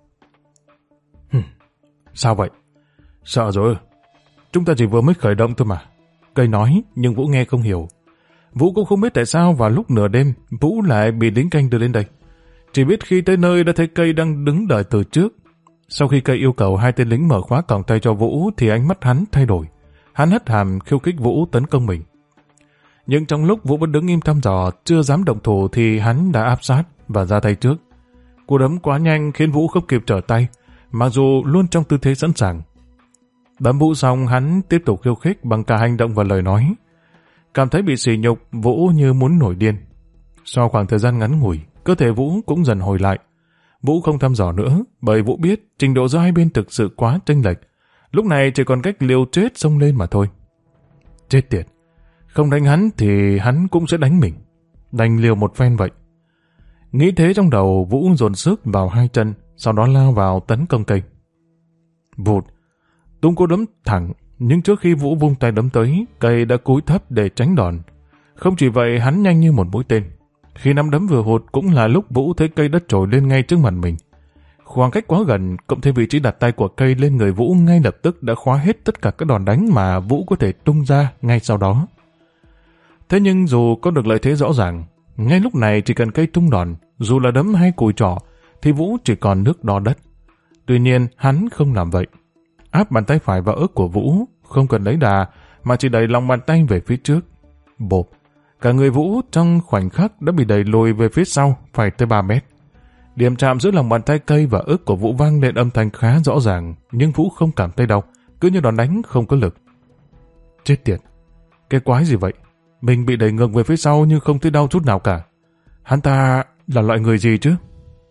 Sao vậy? Sợ rồi. Chúng ta chỉ vừa mới khởi động thôi mà. Cây nói, nhưng Vũ nghe không hiểu. Vũ cũng không biết tại sao vào lúc nửa đêm, Vũ lại bị lính canh đưa lên đây. Chỉ biết khi tới nơi đã thấy cây đang đứng đợi từ trước. Sau khi cây yêu cầu 2 tên lính mở khóa còng tay cho Vũ thì ánh mắt hắn thay đổi. Hắn hất hàm khiêu khích Vũ tấn công mình. Nhưng trong lúc Vũ vẫn đứng im thăm dò, chưa dám động thủ thì hắn đã áp sát và ra tay trước. Cú đấm quá nhanh khiến Vũ không kịp trở tay, mặc dù luôn trong tư thế sẵn sàng. Đấm Vũ xong, hắn tiếp tục khiêu khích bằng cả hành động và lời nói. Cảm thấy bị sỉ nhục, Vũ như muốn nổi điên. Sau khoảng thời gian ngắn ngủi, cơ cơ thể Vũ cũng dần hồi lại. Vũ không thăm dò nữa, bởi Vũ biết trình độ giữa hai bên thực sự quá chênh lệch. Lúc này chỉ còn cách liều chết xông lên mà thôi. Chết tiệt, không đánh hắn thì hắn cũng sẽ đánh mình. Đành liều một phen vậy. Nghĩ thế trong đầu, Vũ dồn sức vào hai chân, sau đó lao vào tấn công cây. Vụt, tung cú đấm thẳng, nhưng trước khi Vũ vung tay đấm tới, cây đã cúi thấp để tránh đòn. Không chỉ vậy, hắn nhanh như một mũi tên. Khi nắm đấm vừa hụt cũng là lúc Vũ thấy cây đất trồi lên ngay trước mặt mình. Khoảng cách quá gần, cộng thêm vị trí đặt tay của cây lên người Vũ ngay lập tức đã khóa hết tất cả các đòn đánh mà Vũ có thể tung ra ngay sau đó. Thế nhưng dù có được lợi thế rõ ràng, ngay lúc này chỉ cần cây tung đòn, dù là đấm hay cùi trỏ, thì Vũ chỉ còn nước đo đất. Tuy nhiên, hắn không làm vậy. Áp bàn tay phải vào ức của Vũ, không cần lấy đà, mà chỉ đẩy lòng bàn tay về phía trước. Bộp, cả người Vũ trong khoảnh khắc đã bị đẩy lùi về phía sau, phải tới 3 mét. Điểm chạm giữa lòng bàn tay cây và ức của Vũ vang lên âm thanh khá rõ ràng, nhưng Vũ không cảm thấy đau, cứ như đòn đánh không có lực. Chết tiệt, cái quái gì vậy? Mình bị đẩy ngược về phía sau nhưng không thấy đau chút nào cả. Hắn ta là loại người gì chứ?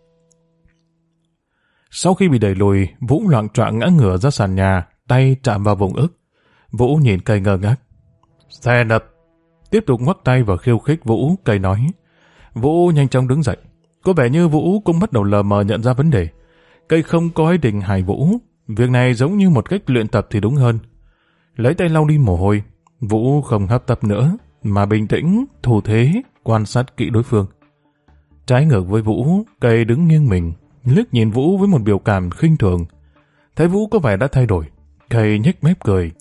Sau khi bị đẩy lùi, Vũ loạng choạng ngã ngửa ra sàn nhà, tay chạm vào vùng ức. Vũ nhìn cây ngơ ngác. Stand up. Tiếp tục ngoắc tay và khiêu khích Vũ, cây nói. Vũ nhanh chóng đứng dậy. Có vẻ như Vũ cũng bắt đầu lờ mờ nhận ra vấn đề. Cây không có ý định hại Vũ. Việc này giống như một cách luyện tập thì đúng hơn. Lấy tay lau đi mồ hôi, Vũ không hấp tấp nữa, mà bình tĩnh, thủ thế, quan sát kỹ đối phương. Trái ngược với Vũ, cây đứng nghiêng mình, liếc nhìn Vũ với một biểu cảm khinh thường. Thấy Vũ có vẻ đã thay đổi, cây nhếch mép cười.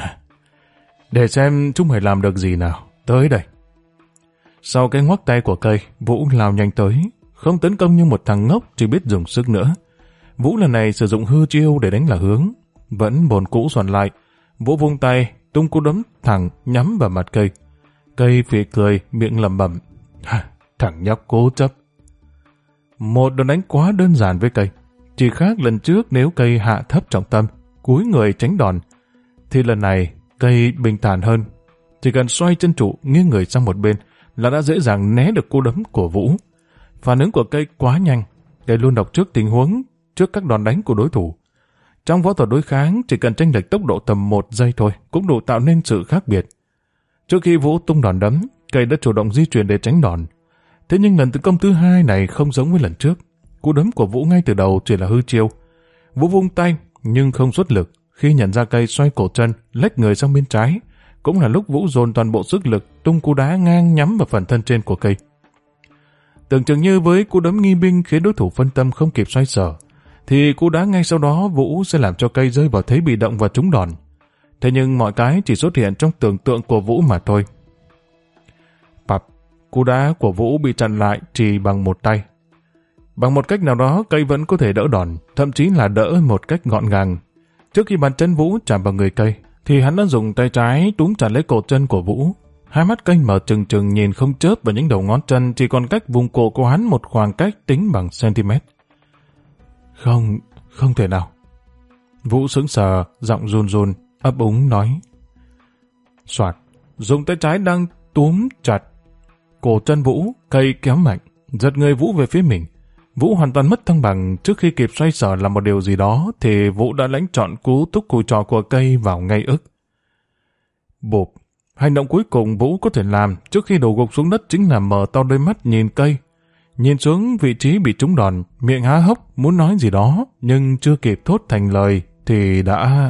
Để xem chúng mày làm được gì nào, tới đây. Sau cái ngoắc tay của cây, Vũ lao nhanh tới, không tấn công như một thằng ngốc chỉ biết dùng sức nữa. Vũ lần này sử dụng hư chiêu để đánh là hướng, vẫn bồn cũ xoắn lại. Vũ vung tay, tung cú đấm thẳng nhắm vào mặt cây. Cây phì cười, miệng lẩm bẩm. Thằng nhóc cố chấp. Một đòn đánh quá đơn giản với cây. Chỉ khác lần trước nếu cây hạ thấp trọng tâm, cúi người tránh đòn, thì lần này cây bình thản hơn. Chỉ cần xoay chân trụ, nghiêng người sang một bên là đã dễ dàng né được cú đấm của Vũ. Phản ứng của cây quá nhanh. Cây luôn đọc trước tình huống, trước các đòn đánh của đối thủ. Trong võ thuật đối kháng, chỉ cần chênh lệch tốc độ tầm 1 giây thôi cũng đủ tạo nên sự khác biệt. Trước khi Vũ tung đòn đấm, cây đã chủ động di chuyển để tránh đòn. Thế nhưng lần tấn công thứ hai này không giống với lần trước. Cú đấm của Vũ ngay từ đầu chỉ là hư chiêu. Vũ vung tay nhưng không xuất lực. Khi nhận ra cây xoay cổ chân, lách người sang bên trái, cũng là lúc Vũ dồn toàn bộ sức lực tung cú đá ngang nhắm vào phần thân trên của cây. Tưởng chừng như với cú đấm nghi binh khiến đối thủ phân tâm không kịp xoay sở, thì cú đá ngay sau đó Vũ sẽ làm cho cây rơi vào thế bị động và trúng đòn. Thế nhưng mọi cái chỉ xuất hiện trong tưởng tượng của Vũ mà thôi. Pặp, cú đá của Vũ bị chặn lại chỉ bằng một tay. Bằng một cách nào đó, cây vẫn có thể đỡ đòn, thậm chí là đỡ một cách gọn gàng. Trước khi bàn chân Vũ chạm vào người cây, thì hắn đã dùng tay trái túm chặt lấy cổ chân của Vũ. Hai mắt cây mở trừng trừng nhìn không chớp vào những đầu ngón chân chỉ còn cách vùng cổ của hắn một khoảng cách tính bằng cm. Không thể nào. Vũ sững sờ, giọng run run, ấp úng nói. Soạt, dùng tay trái đang túm chặt cổ chân Vũ, cây kéo mạnh, giật người Vũ về phía mình. Vũ hoàn toàn mất thăng bằng. Trước khi kịp xoay sở làm một điều gì đó thì Vũ đã lãnh trọn cú túc cùi trò của cây vào ngay ức. Bụp, hành động cuối cùng Vũ có thể làm trước khi đổ gục xuống đất chính là mở to đôi mắt nhìn cây. Nhìn xuống vị trí bị trúng đòn, miệng há hốc muốn nói gì đó, nhưng chưa kịp thốt thành lời thì đã...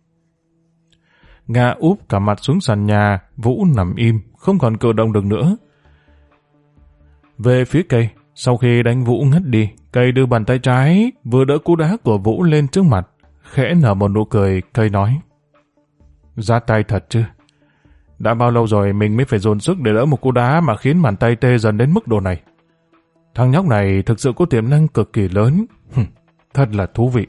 Ngã úp cả mặt xuống sàn nhà, Vũ nằm im, không còn cử động được nữa. Về phía cây, sau khi đánh Vũ ngất đi, cây đưa bàn tay trái vừa đỡ cú đá của Vũ lên trước mặt, khẽ nở một nụ cười, cây nói. Ra tay thật chứ? Đã bao lâu rồi mình mới phải dồn sức để đỡ một cú đá mà khiến bàn tay tê dần đến mức độ này? Thằng nhóc này thực sự có tiềm năng cực kỳ lớn. Thật là thú vị.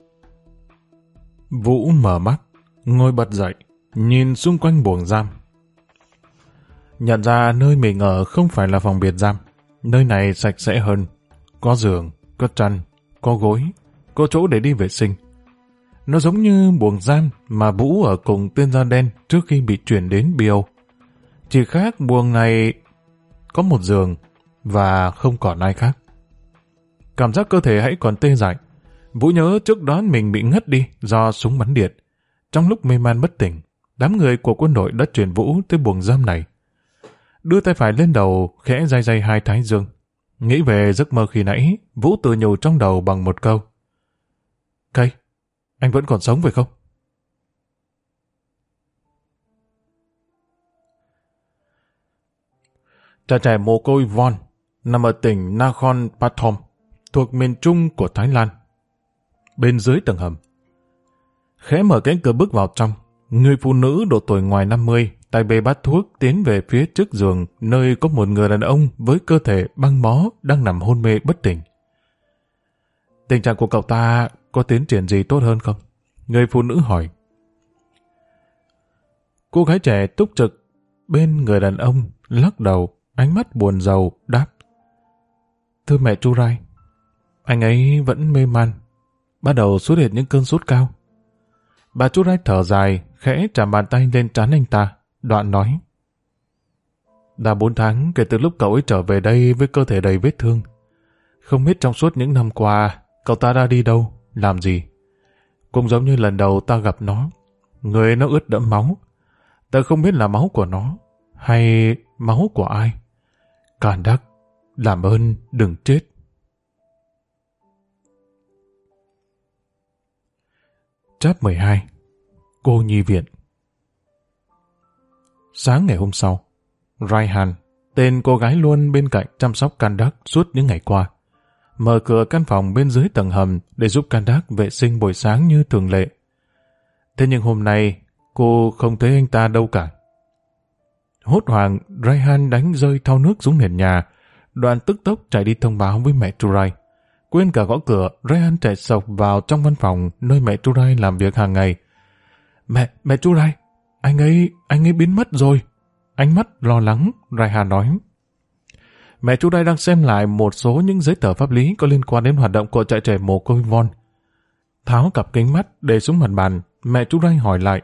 Vũ mở mắt, ngồi bật dậy, nhìn xung quanh buồng giam. Nhận ra nơi mình ở không phải là phòng biệt giam. Nơi này sạch sẽ hơn. Có giường, có chăn, có gối, có chỗ để đi vệ sinh. Nó giống như buồng giam mà Vũ ở cùng tên da đen trước khi bị chuyển đến Bio. Chỉ khác buồng này có một giường, và không còn ai khác. Cảm giác cơ thể hãy còn tê dại. Vũ nhớ trước đó mình bị ngất đi do súng bắn điện. Trong lúc mê man bất tỉnh, đám người của quân đội đã chuyển Vũ tới buồng giam này. Đưa tay phải lên đầu, khẽ day day hai thái dương. Nghĩ về giấc mơ khi nãy, Vũ tự nhủ trong đầu bằng một câu. Cây, anh vẫn còn sống phải không? Trại trẻ mồ côi Von nằm ở tỉnh Nakhon Pathom, thuộc miền trung của Thái Lan. Bên dưới tầng hầm, khẽ mở cánh cửa bước vào trong, người phụ nữ độ tuổi ngoài 50, tay bê bát thuốc tiến về phía trước giường nơi có một người đàn ông với cơ thể băng bó đang nằm hôn mê bất tỉnh. Tình trạng của cậu ta có tiến triển gì tốt hơn không? Người phụ nữ hỏi. Cô gái trẻ túc trực bên người đàn ông lắc đầu, ánh mắt buồn rầu đáp. Thưa mẹ Chu Rai, anh ấy vẫn mê man, bắt đầu xuất hiện những cơn sốt cao. Bà Chu Rai thở dài, khẽ chạm bàn tay lên trán anh ta, đoạn nói. Đã 4 tháng kể từ lúc cậu ấy trở về đây với cơ thể đầy vết thương. Không biết trong suốt những năm qua, cậu ta đã đi đâu, làm gì. Cũng giống như lần đầu ta gặp nó, người nó ướt đẫm máu. Ta không biết là máu của nó, hay máu của ai. Càn Đắc, làm ơn đừng chết. Chap 12. Cô nhi viện. Sáng ngày hôm sau, Raihan, tên cô gái luôn bên cạnh chăm sóc Càn Đắc suốt những ngày qua, mở cửa căn phòng bên dưới tầng hầm để giúp Càn Đắc vệ sinh buổi sáng như thường lệ. Thế nhưng hôm nay, cô không thấy anh ta đâu cả. Hốt hoảng, Raihan đánh rơi thau nước xuống nền nhà, đoạn tức tốc chạy đi thông báo với mẹ Churai. Quên cả gõ cửa, Raihan chạy sộc vào trong văn phòng nơi mẹ Churai làm việc hàng ngày. Mẹ Churai, anh ấy biến mất rồi. Ánh mắt lo lắng, Raihan nói. Mẹ Churai đang xem lại một số những giấy tờ pháp lý có liên quan đến hoạt động của trại trẻ mồ côi Von. Tháo cặp kính mắt để xuống mặt bàn, mẹ Churai hỏi lại.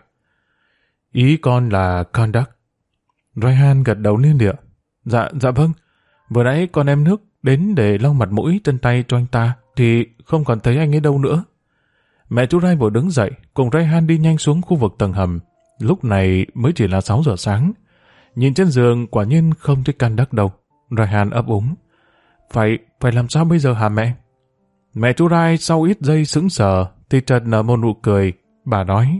Ý con là Càn Đắc? Raihan gật đầu liên địa. Dạ vâng. Vừa nãy con đem nước đến để lau mặt mũi chân tay cho anh ta thì không còn thấy anh ấy đâu nữa. Mẹ chú Rai vội đứng dậy cùng Raihan đi nhanh xuống khu vực tầng hầm. Lúc này mới chỉ là 6 giờ sáng. Nhìn trên giường quả nhiên không thấy Càn Đắc đâu. Raihan ấp úng. Phải làm sao bây giờ hả mẹ? Mẹ chú Rai sau ít giây sững sờ thì chợt nở một nụ cười. Bà nói.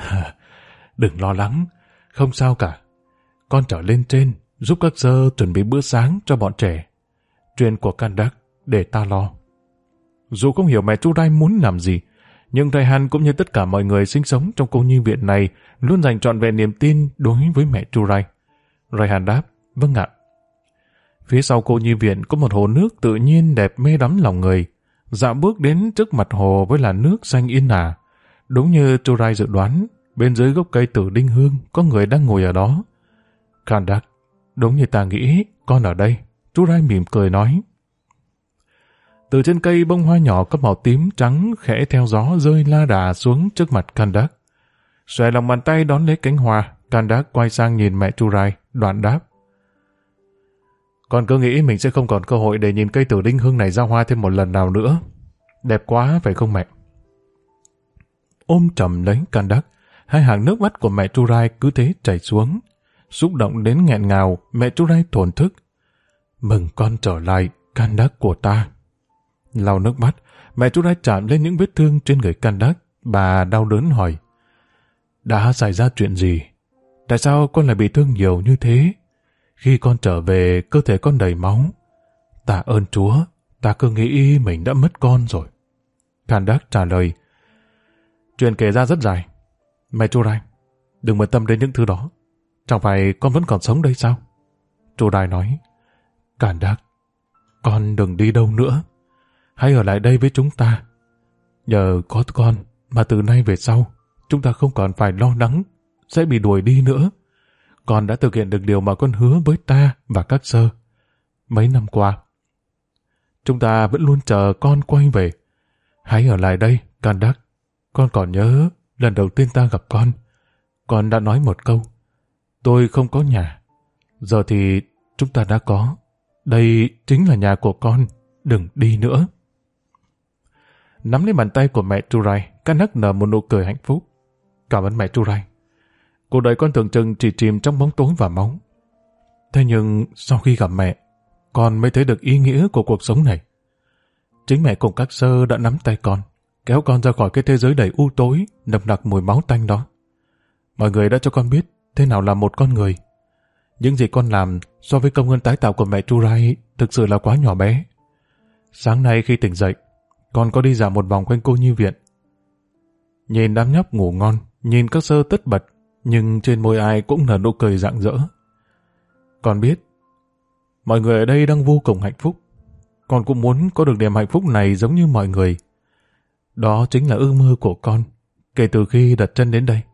Đừng lo lắng, không sao cả. Con trở lên trên giúp các sơ chuẩn bị bữa sáng cho bọn trẻ. Chuyện của Càn Đắc để ta lo. Dù không hiểu mẹ chú Rai muốn làm gì, nhưng Raihan cũng như tất cả mọi người sinh sống trong cô nhi viện này luôn dành trọn vẹn niềm tin đối với mẹ chú Rai. Raihan đáp, vâng ạ. Phía sau cô nhi viện có một hồ nước tự nhiên đẹp mê đắm lòng người. Dạo bước đến trước mặt hồ với làn nước xanh yên ả. Đúng như chú Rai dự đoán, bên dưới gốc cây tử đinh hương có người đang ngồi ở đó. Càn Đắc, đúng như ta nghĩ, con ở đây. Chú Rai mỉm cười nói. Từ trên cây bông hoa nhỏ có màu tím trắng khẽ theo gió rơi la đà xuống trước mặt Càn Đắc. Xòe lòng bàn tay đón lấy cánh hoa, Càn Đắc quay sang nhìn mẹ Chu Rai, đoạn đáp. Con cứ nghĩ mình sẽ không còn cơ hội để nhìn cây tử đinh hương này ra hoa thêm một lần nào nữa. Đẹp quá phải không mẹ? Ôm chầm lấy Càn Đắc, hai hàng nước mắt của mẹ Chu Rai cứ thế chảy xuống. Xúc động đến nghẹn ngào, mẹ Chu Rai thổn thức. Mừng con trở lại, Càn Đắc của ta. Lau nước mắt, mẹ Chu Rai chạm lên những vết thương trên người Càn Đắc. Bà đau đớn hỏi. Đã xảy ra chuyện gì? Tại sao con lại bị thương nhiều như thế? Khi con trở về, cơ thể con đầy máu. Tạ ơn Chúa, ta cứ nghĩ mình đã mất con rồi. Càn Đắc trả lời. Chuyện kể ra rất dài. Mẹ Chu Rai, đừng bận tâm đến những thứ đó. Chẳng phải con vẫn còn sống đây sao? Chu Rai nói. Càn Đắc, con đừng đi đâu nữa. Hãy ở lại đây với chúng ta. Nhờ có con mà từ nay về sau, chúng ta không còn phải lo lắng sẽ bị đuổi đi nữa. Con đã thực hiện được điều mà con hứa với ta và các sơ. Mấy năm qua, chúng ta vẫn luôn chờ con quay về. Hãy ở lại đây, Càn Đắc. Con còn nhớ lần đầu tiên ta gặp con đã nói một câu. Tôi không có nhà. Giờ thì chúng ta đã có. Đây chính là nhà của con, đừng đi nữa. Nắm lấy bàn tay của mẹ Turai, Kanak nở một nụ cười hạnh phúc. Cảm ơn mẹ Turai. Cuộc đời con tưởng chừng chỉ chìm trong bóng tối và máu. Thế nhưng sau khi gặp mẹ, con mới thấy được ý nghĩa của cuộc sống này. Chính mẹ cùng các sơ đã nắm tay con, kéo con ra khỏi cái thế giới đầy u tối, nồng nặc mùi máu tanh đó. Mọi người đã cho con biết thế nào là một con người. Những gì con làm so với công ơn tái tạo của mẹ Turai thực sự là quá nhỏ bé. Sáng nay khi tỉnh dậy, con có đi dạo một vòng quanh cô nhi viện. Nhìn đám nhóc ngủ ngon, nhìn các sơ tất bật, nhưng trên môi ai cũng nở nụ cười rạng rỡ. Con biết, mọi người ở đây đang vô cùng hạnh phúc. Con cũng muốn có được niềm hạnh phúc này giống như mọi người. Đó chính là ước mơ của con, kể từ khi đặt chân đến đây.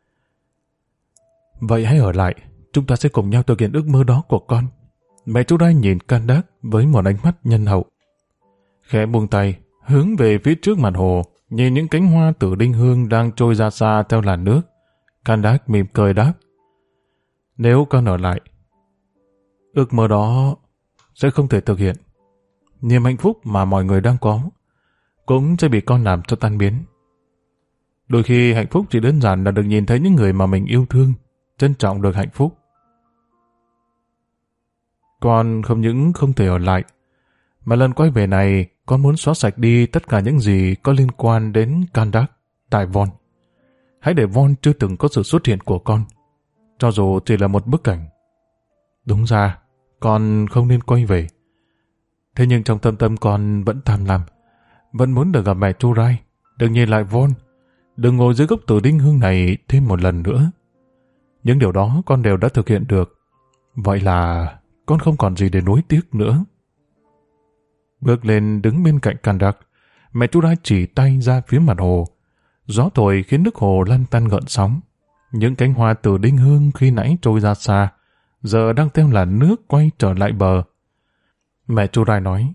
Vậy hãy ở lại, chúng ta sẽ cùng nhau thực hiện ước mơ đó của con. Mẹ Turai nhìn Kanak với một ánh mắt nhân hậu. Khẽ buông tay, hướng về phía trước mặt hồ, nhìn những cánh hoa tử đinh hương đang trôi ra xa theo làn nước. Kanak mỉm cười đáp. Nếu con ở lại, ước mơ đó sẽ không thể thực hiện. Niềm hạnh phúc mà mọi người đang có cũng sẽ bị con làm cho tan biến. Đôi khi hạnh phúc chỉ đơn giản là được nhìn thấy những người mà mình yêu thương, trân trọng được hạnh phúc. Con không những không thể ở lại, mà lần quay về này, con muốn xóa sạch đi tất cả những gì có liên quan đến Kanak tại Von. Hãy để Von chưa từng có sự xuất hiện của con, cho dù chỉ là một bức ảnh. Đúng ra, con không nên quay về. Thế nhưng trong tâm tâm con vẫn tham lam, vẫn muốn được gặp mẹ Turai, được nhìn lại Von, đừng ngồi dưới gốc tử đinh hương này thêm một lần nữa. Những điều đó con đều đã thực hiện được. Vậy là con không còn gì để nuối tiếc nữa. Bước lên đứng bên cạnh Kanak, mẹ Turai chỉ tay ra phía mặt hồ. Gió thổi khiến nước hồ lăn tăn gợn sóng. Những cánh hoa từ đinh hương khi nãy trôi ra xa, giờ đang theo làn nước quay trở lại bờ. Mẹ Turai nói,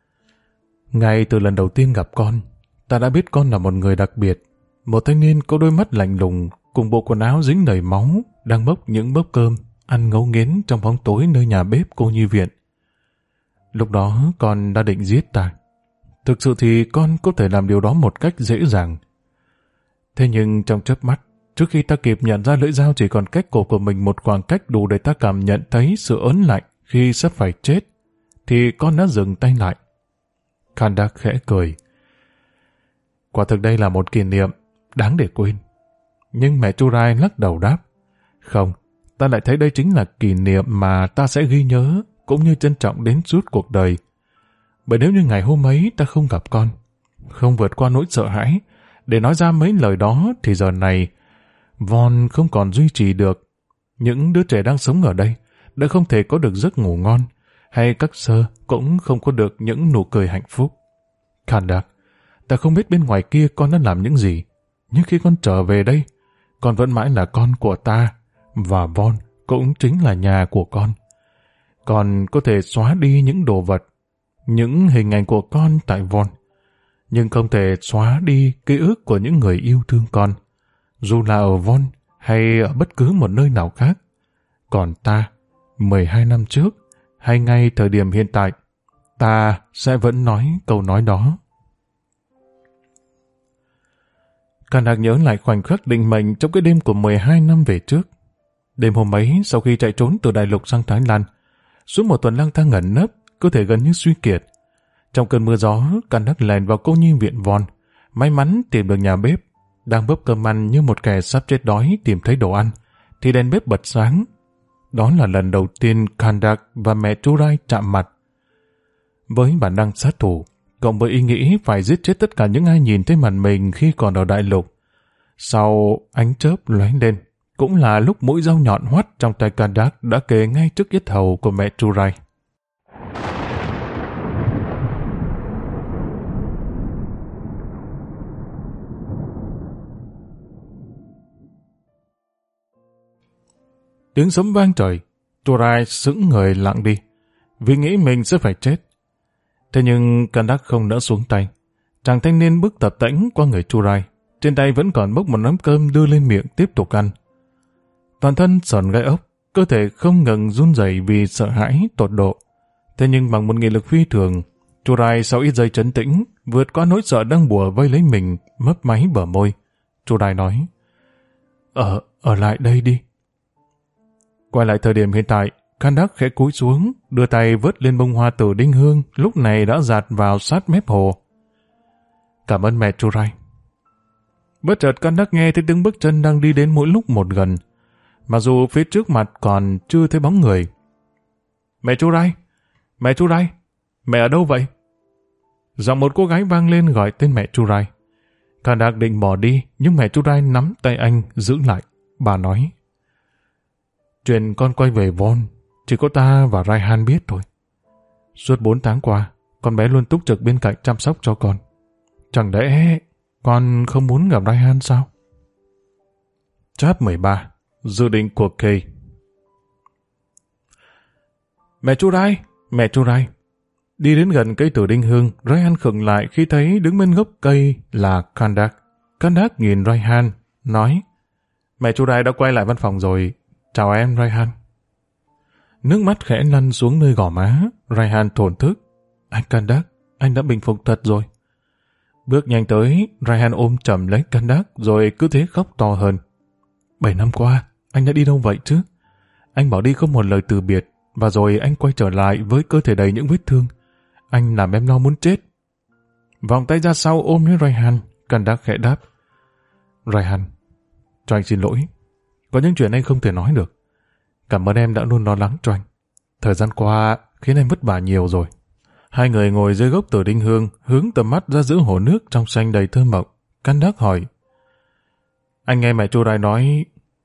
ngay từ lần đầu tiên gặp con, ta đã biết con là một người đặc biệt. Một thanh niên có đôi mắt lạnh lùng cùng bộ quần áo dính đầy máu đang bốc những bốc cơm ăn ngấu nghiến trong bóng tối nơi nhà bếp cô nhi viện. Lúc đó con đã định giết ta. Thực sự thì con có thể làm điều đó một cách dễ dàng. Thế nhưng trong chớp mắt, trước khi ta kịp nhận ra lưỡi dao chỉ còn cách cổ của mình một khoảng cách đủ để ta cảm nhận thấy sự ớn lạnh khi sắp phải chết, thì con đã dừng tay lại. Kanak khẽ cười. Quả thực đây là một kỷ niệm đáng để quên. Nhưng mẹ Turai lắc đầu đáp, không, ta lại thấy đây chính là kỷ niệm mà ta sẽ ghi nhớ cũng như trân trọng đến suốt cuộc đời. Bởi nếu như ngày hôm ấy ta không gặp con, không vượt qua nỗi sợ hãi để nói ra mấy lời đó, thì giờ này Von không còn duy trì được. Những đứa trẻ đang sống ở đây đã không thể có được giấc ngủ ngon, hay các sơ cũng không có được những nụ cười hạnh phúc. Kanak, ta không biết bên ngoài kia con đã làm những gì, nhưng khi con trở về đây, con vẫn mãi là con của ta, và Von cũng chính là nhà của con. Con có thể xóa đi những đồ vật, những hình ảnh của con tại Von, nhưng không thể xóa đi ký ức của những người yêu thương con, dù là ở Von hay ở bất cứ một nơi nào khác. Còn ta, 12 năm trước, hay ngay thời điểm hiện tại, ta sẽ vẫn nói câu nói đó. Kanak nhớ lại khoảnh khắc định mệnh trong cái đêm của 12 năm về trước. Đêm hôm ấy, sau khi chạy trốn từ đại lục sang Thái Lan, suốt một tuần lang thang ẩn nấp, cơ thể gần như suy kiệt. Trong cơn mưa gió, Kanak lèn vào cô nhi viện Von, may mắn tìm được nhà bếp. Đang bốc cơm ăn như một kẻ sắp chết đói tìm thấy đồ ăn, thì đèn bếp bật sáng. Đó là lần đầu tiên Kanak và mẹ Turai chạm mặt. Với bản năng sát thủ, cộng với ý nghĩ phải giết chết tất cả những ai nhìn thấy mặt mình khi còn ở đại lục, sau ánh chớp lóe lên, cũng là lúc mũi dao nhọn hoắt trong tay Kanak đã kề ngay trước yết hầu của mẹ Turai. Tiếng sấm vang trời, Turai sững người lặng đi, vì nghĩ mình sẽ phải chết. Thế nhưng Kanak không nỡ xuống tay. Chàng thanh niên bước tập tễnh qua người Turai, trên tay vẫn còn bốc một nắm cơm đưa lên miệng tiếp tục ăn. Toàn thân sờn gai ốc, cơ thể không ngừng run rẩy vì sợ hãi tột độ. Thế nhưng bằng một nghị lực phi thường, Churai sau ít giây trấn tĩnh, vượt qua nỗi sợ đang bùa vây lấy mình, mấp máy bờ môi. Churai nói, ở lại đây đi. Quay lại thời điểm hiện tại, Kandak khẽ cúi xuống, đưa tay vớt lên bông hoa tử đinh hương, lúc này đã dạt vào sát mép hồ. Cảm ơn mẹ Churai. Bất chợt Kandak nghe thấy tiếng bước chân đang đi đến mỗi lúc một gần, mặc dù phía trước mặt còn chưa thấy bóng người. Mẹ Churai! Mẹ Churai! Mẹ ở đâu vậy? Giọng một cô gái vang lên gọi tên mẹ Churai. Kandak định bỏ đi, nhưng mẹ Churai nắm tay anh giữ lại. Bà nói, chuyện con quay về Von, chỉ có ta và Raihan biết thôi. Suốt 4 tháng qua, con bé luôn túc trực bên cạnh chăm sóc cho con. Chẳng lẽ con không muốn gặp Raihan sao? Chap 13. Dự định của Kay. Mẹ Churai! Mẹ Churai! Đi đến gần cây tử đinh hương, Raihan khựng lại khi thấy đứng bên gốc cây là Kandak. Kandak nhìn Raihan, nói, mẹ Churai đã quay lại văn phòng rồi. Chào em, Raihan. Nước mắt khẽ lăn xuống nơi gò má. Raihan thổn thức. Anh Kandak, anh đã bình phục thật rồi. Bước nhanh tới, Raihan ôm chầm lấy Kandak rồi cứ thế khóc to hơn. 7 năm qua, anh đã đi đâu vậy chứ? Anh bỏ đi không một lời từ biệt, và rồi anh quay trở lại với cơ thể đầy những vết thương. Anh làm em lo muốn chết. Vòng tay ra sau ôm lấy Raihan, Kandak khẽ đáp. Raihan, cho anh xin lỗi. Có những chuyện anh không thể nói được. Cảm ơn em đã luôn lo lắng cho anh. Thời gian qua khiến em vất vả nhiều rồi. Hai người ngồi dưới gốc tử đinh hương, hướng tầm mắt ra giữa hồ nước trong xanh đầy thơ mộng. Kandak hỏi, anh nghe mẹ Churai nói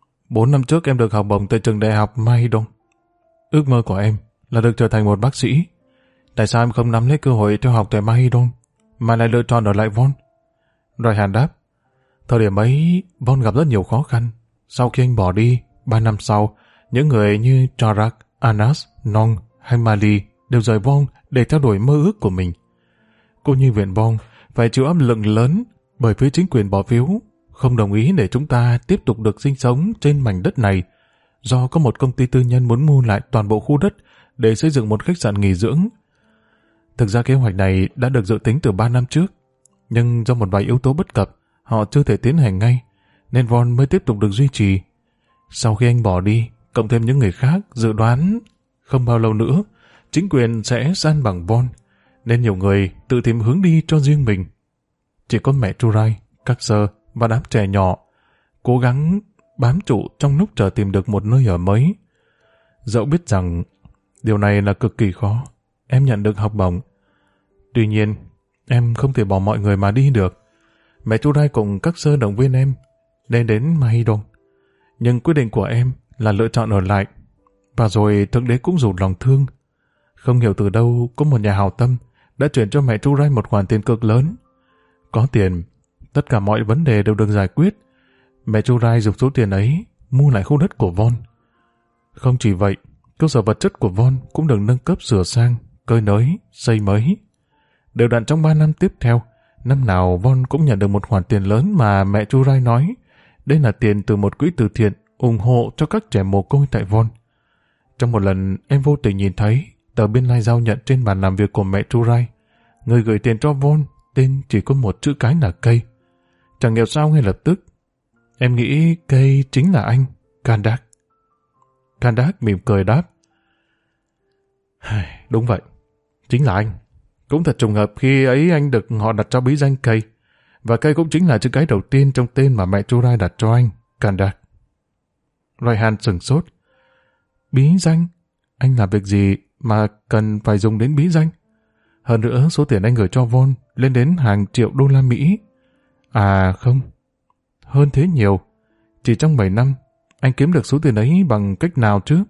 4 năm trước em được học bổng tại trường đại học Mahidol. Ước mơ của em là được trở thành một bác sĩ. Tại sao em không nắm lấy cơ hội theo học tại Mahidol mà lại lựa chọn ở lại Von? Raihan đáp, thời điểm ấy Von gặp rất nhiều khó khăn. Sau khi anh bỏ đi, 3 năm sau, những người như Charak, Anas, Nong hay Mali đều rời Von để theo đuổi mơ ước của mình. Cô nhi viện Von phải chịu áp lực lớn bởi phía chính quyền bỏ phiếu, không đồng ý để chúng ta tiếp tục được sinh sống trên mảnh đất này, do có một công ty tư nhân muốn mua lại toàn bộ khu đất để xây dựng một khách sạn nghỉ dưỡng. Thực ra kế hoạch này đã được dự tính từ 3 năm trước, nhưng do một vài yếu tố bất cập, họ chưa thể tiến hành ngay, nên Von mới tiếp tục được duy trì. Sau khi anh bỏ đi, cộng thêm những người khác, dự đoán không bao lâu nữa, chính quyền sẽ san bằng Von, nên nhiều người tự tìm hướng đi cho riêng mình. Chỉ có mẹ Churai, các sơ và đám trẻ nhỏ cố gắng bám trụ trong lúc chờ tìm được một nơi ở mới. Dẫu biết rằng điều này là cực kỳ khó, em nhận được học bổng. Tuy nhiên, em không thể bỏ mọi người mà đi được. Mẹ Churai cùng các sơ động viên em nên đến Mahidol. Nhưng quyết định của em là lựa chọn ở lại. Và rồi Thượng Đế cũng rủ lòng thương. Không hiểu từ đâu có một nhà hảo tâm đã chuyển cho mẹ Churai một khoản tiền cực lớn. Có tiền, tất cả mọi vấn đề đều được giải quyết. Mẹ Churai dùng số tiền ấy mua lại khu đất của Von. Không chỉ vậy, cơ sở vật chất của Von cũng được nâng cấp sửa sang, cơi nới, xây mới. Đều đặn trong 3 năm tiếp theo, năm nào Von cũng nhận được một khoản tiền lớn mà mẹ Churai nói đây là tiền từ một quỹ từ thiện ủng hộ cho các trẻ mồ côi tại Von. Trong một lần em vô tình nhìn thấy tờ biên lai giao nhận trên bàn làm việc của mẹ Churai. Người gửi tiền cho Von tên chỉ có một chữ cái là Kay. Chẳng hiểu sao ngay lập tức em nghĩ Kay chính là anh, Kandak. Kandak mỉm cười đáp, đúng vậy, chính là anh. Cũng thật trùng hợp khi ấy anh được họ đặt cho bí danh Kay, và Kay cũng chính là chữ cái đầu tiên trong tên mà mẹ Churai đặt cho anh, Kandak. Raihan sửng sốt. Bí danh? Anh làm việc gì mà cần phải dùng đến bí danh? Hơn nữa, số tiền anh gửi cho Von lên đến hàng triệu đô la Mỹ. À không, hơn thế nhiều. Chỉ trong 7 năm, anh kiếm được số tiền ấy bằng cách nào chứ?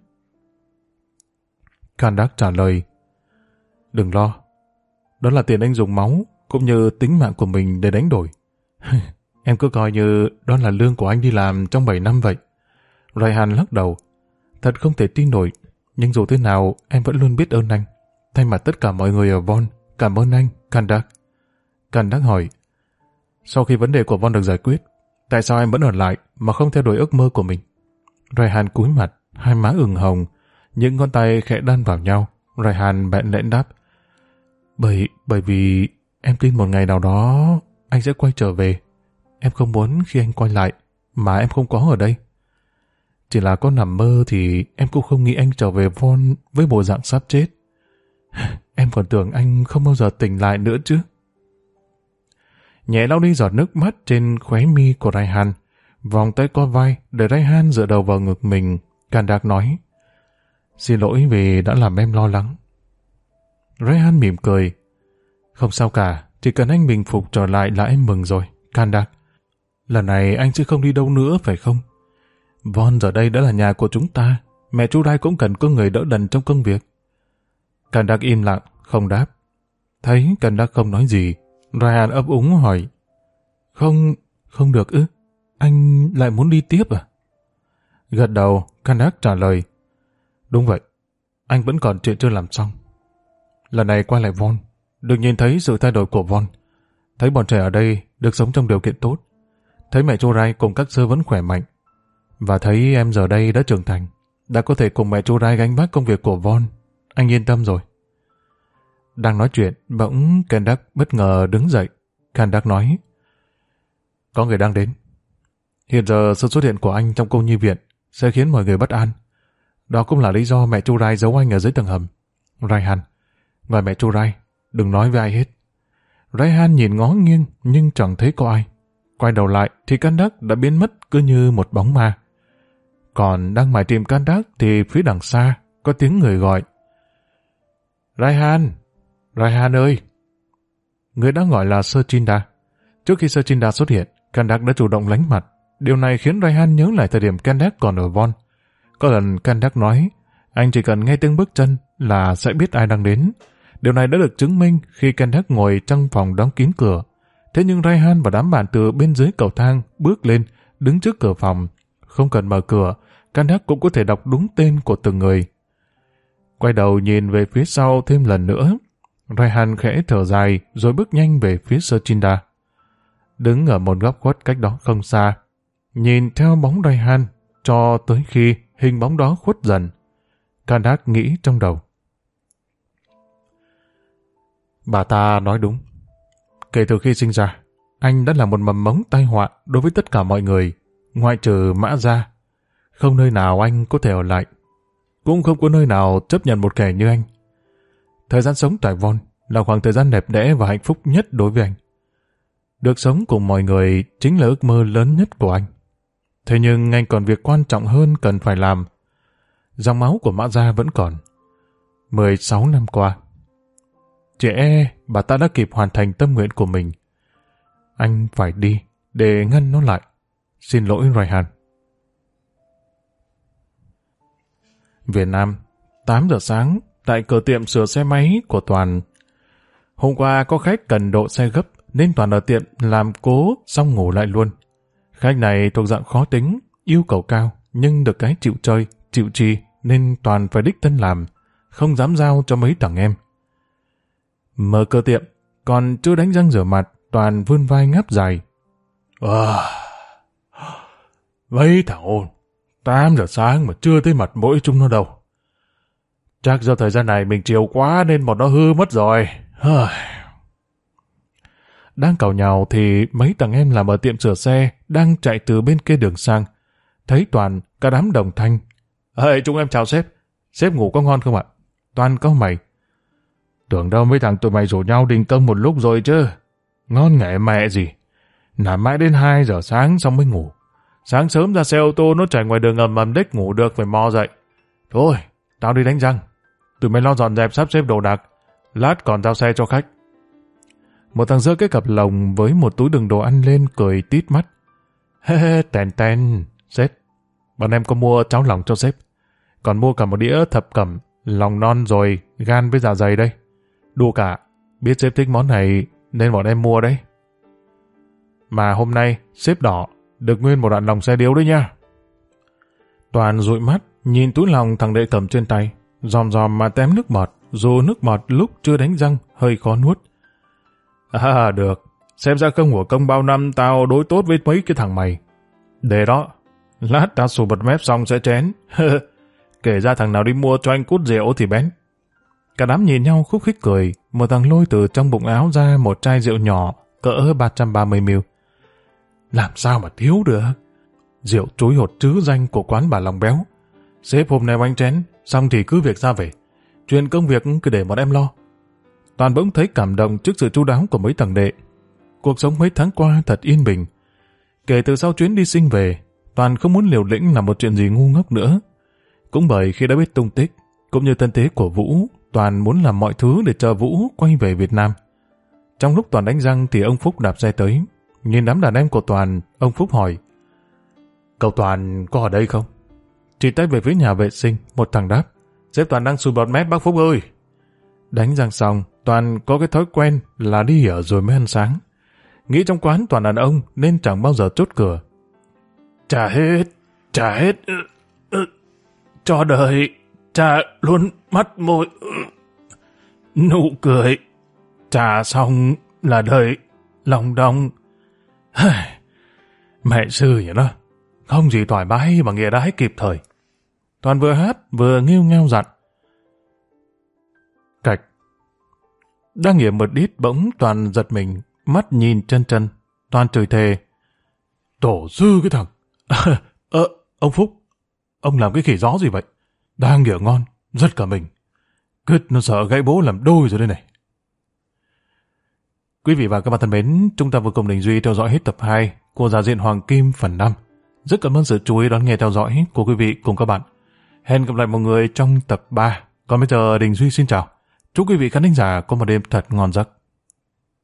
Kandak trả lời, đừng lo, đó là tiền anh dùng máu cũng như tính mạng của mình để đánh đổi. Em cứ coi như đó là lương của anh đi làm trong 7 năm vậy. Raihan lắc đầu. Thật không thể tin nổi, nhưng dù thế nào em vẫn luôn biết ơn anh. Thay mặt tất cả mọi người ở Von, cảm ơn anh, Kandak. Kandak hỏi, sau khi vấn đề của Von được giải quyết, tại sao em vẫn ở lại mà không theo đuổi ước mơ của mình? Raihan cúi mặt, hai má ửng hồng, những ngón tay khẽ đan vào nhau. Rayhan bẽn lẽn đáp. Bởi vì em tin một ngày nào đó anh sẽ quay trở về. Em không muốn khi anh quay lại mà em không có ở đây. Chỉ là có nằm mơ thì em cũng không nghĩ anh trở về Von với bộ dạng sắp chết. Em còn tưởng anh không bao giờ tỉnh lại nữa chứ. Nhẹ lau đi giọt nước mắt trên khóe mi của Rayhan, vòng tay co vai để Rayhan dựa đầu vào ngực mình. Kandak nói, xin lỗi vì đã làm em lo lắng. Rayhan mỉm cười. Không sao cả, chỉ cần anh bình phục trở lại là em mừng rồi, Kandak. Lần này anh sẽ không đi đâu nữa phải không? Von giờ đây đã là nhà của chúng ta, mẹ chú Rai cũng cần có người đỡ đần trong công việc. Kandak im lặng, không đáp. Thấy Kandak không nói gì, Rayhan ấp úng hỏi, Không được ư? Anh lại muốn đi tiếp à? Gật đầu, Kandak trả lời, đúng vậy, anh vẫn còn chuyện chưa làm xong. Lần này quay lại Von, được nhìn thấy sự thay đổi của Von, thấy bọn trẻ ở đây được sống trong điều kiện tốt, thấy mẹ chú Rai cùng các sơ vẫn khỏe mạnh, và thấy em giờ đây đã trưởng thành, đã có thể cùng mẹ chú Rai gánh vác công việc của Von. Anh yên tâm rồi. Đang nói chuyện, bỗng Kandak bất ngờ đứng dậy. Kandak nói, có người đang đến. Hiện giờ sự xuất hiện của anh trong cô nhi viện sẽ khiến mọi người bất an. Đó cũng là lý do mẹ chú Rai giấu anh ở dưới tầng hầm. Rayhan, ngoài mẹ chú Rai, đừng nói với ai hết. Rayhan nhìn ngó nghiêng nhưng chẳng thấy có ai. Quay đầu lại thì Kandak đã biến mất cứ như một bóng ma. Còn đang mải tìm Kandak thì phía đằng xa có tiếng người gọi. Rayhan! Rayhan ơi! Người đã gọi là Serchinda. Trước khi Serchinda xuất hiện, Kandak đã chủ động lánh mặt. Điều này khiến Rayhan nhớ lại thời điểm Kandak còn ở Von. Có lần Kandak nói, anh chỉ cần nghe tiếng bước chân là sẽ biết ai đang đến. Điều này đã được chứng minh khi Kandak ngồi trong phòng đóng kín cửa. Thế nhưng Rayhan và đám bạn từ bên dưới cầu thang bước lên, đứng trước cửa phòng. Không cần mở cửa, Kandak cũng có thể đọc đúng tên của từng người. Quay đầu nhìn về phía sau thêm lần nữa, Rayhan khẽ thở dài rồi bước nhanh về phía Serchinda. Đứng ở một góc khuất cách đó không xa, nhìn theo bóng Rayhan cho tới khi hình bóng đó khuất dần. Kandak nghĩ trong đầu. Bà ta nói đúng. Kể từ khi sinh ra, anh đã là một mầm mống tai họa đối với tất cả mọi người, ngoại trừ Mã Gia. Không nơi nào anh có thể ở lại. Cũng không có nơi nào chấp nhận một kẻ như anh. Thời gian sống tại Von là khoảng thời gian đẹp đẽ và hạnh phúc nhất đối với anh. Được sống cùng mọi người chính là ước mơ lớn nhất của anh. Thế nhưng anh còn việc quan trọng hơn cần phải làm. Dòng máu của Mã Gia vẫn còn. 16 năm qua. Chỉ bà ta đã kịp hoàn thành tâm nguyện của mình. Anh phải đi để ngăn nó lại. Xin lỗi Rayhan. Việt Nam, 8 giờ sáng, tại cửa tiệm sửa xe máy của Toàn. Hôm qua có khách cần độ xe gấp nên Toàn ở tiệm làm cố xong ngủ lại luôn. Khách này thuộc dạng khó tính, yêu cầu cao, nhưng được cái chịu chơi, chịu chi nên Toàn phải đích thân làm, không dám giao cho mấy thằng em. Mở cửa tiệm, còn chưa đánh răng rửa mặt, Toàn vươn vai ngáp dài. Mấy thằng ôn, 8 giờ sáng mà chưa thấy mặt mũi chúng nó đâu. Chắc do thời gian này mình chiều quá nên bọn nó hư mất rồi. Đang càu nhàu thì mấy thằng em làm ở tiệm sửa xe đang chạy từ bên kia đường sang. Thấy Toàn, cả đám đồng thanh. Chúng em chào sếp. Sếp ngủ có ngon không ạ? Toàn cau mày. Tưởng đâu mấy thằng tụi mày rủ nhau đình công một lúc rồi chứ. Ngon nghẻ mẹ gì. Nằm mãi đến 2 giờ sáng xong mới ngủ. Sáng sớm ra xe ô tô nó chạy ngoài đường ầm đếch ngủ được phải mò dậy. Thôi, tao đi đánh răng. Tụi mày lo dọn dẹp sắp xếp đồ đạc. Lát còn giao xe cho khách. Một thằng giơ cái cặp lồng với một túi đựng đồ ăn lên cười tít mắt. Tèn, sếp. Bọn em có mua cháo lòng cho sếp. Còn mua cả một đĩa thập cẩm, lòng non rồi, gan với dạ dày đây. Đủ cả. Biết sếp thích món này nên bọn em mua đấy. Mà hôm nay, sếp đỏ, được nguyên một đoạn lòng xe điếu đấy nha. Toàn dụi mắt, nhìn túi lòng thằng đệ cầm trên tay, dòm mà tém nước bọt, dù nước bọt lúc chưa đánh răng, hơi khó nuốt. Được, xem ra không của công bao năm tao đối tốt với mấy cái thằng mày. Để đó, lát tao xù bật mép xong sẽ chén. Kể ra thằng nào đi mua cho anh cút rượu thì bén. Cả đám nhìn nhau khúc khích cười, một thằng lôi từ trong bụng áo ra một chai rượu nhỏ, cỡ 330ml. Làm sao mà thiếu được? Rượu trúi hột trứ danh của quán bà Lòng Béo. Sếp hôm nay bánh chén, xong thì cứ việc ra về. Chuyện công việc cứ để bọn em lo. Toàn bỗng thấy cảm động trước sự chu đáo của mấy thằng đệ. Cuộc sống mấy tháng qua thật yên bình. Kể từ sau chuyến đi sinh về, Toàn không muốn liều lĩnh làm một chuyện gì ngu ngốc nữa. Cũng bởi khi đã biết tung tích, cũng như thân thế của Vũ, Toàn muốn làm mọi thứ để chờ Vũ quay về Việt Nam. Trong lúc Toàn đánh răng thì ông Phúc đạp xe tới. Nhìn đám đàn em của Toàn, ông Phúc hỏi: Cậu Toàn có ở đây không? Chỉ tay về phía nhà vệ sinh, một thằng đáp: Sếp Toàn đang sùi bọt mép bác Phúc ơi. Đánh răng xong, Toàn có cái thói quen là đi ở rồi mới ăn sáng. Nghĩ trong quán toàn đàn ông nên chẳng bao giờ chốt cửa. Trả hết, cho đời, trả luôn mắt môi, nụ cười, trả xong là đời, lòng đong. Mẹ sư vậy đó, không gì thoải mái mà nghĩa đái kịp thời. Toàn vừa hát vừa nghêu ngao dặn. Cạch. Đang nghĩa một đít bỗng Toàn giật mình, mắt nhìn chân. Toàn chửi thề: Tổ sư cái thằng. Ông Phúc, ông làm cái khỉ gió gì vậy? Đang nghỉa ngon, rất cả mình. Cứt nó sợ gãy bố làm đôi rồi đây này. Quý vị và các bạn thân mến, chúng ta vừa cùng Đình Duy theo dõi hết tập 2 của Giả Diện Hoàng Kim phần 5. Rất cảm ơn sự chú ý đón nghe theo dõi của quý vị cùng các bạn. Hẹn gặp lại mọi người trong tập 3. Còn bây giờ Đình Duy xin chào. Chúc quý vị khán thính giả có một đêm thật ngon giấc.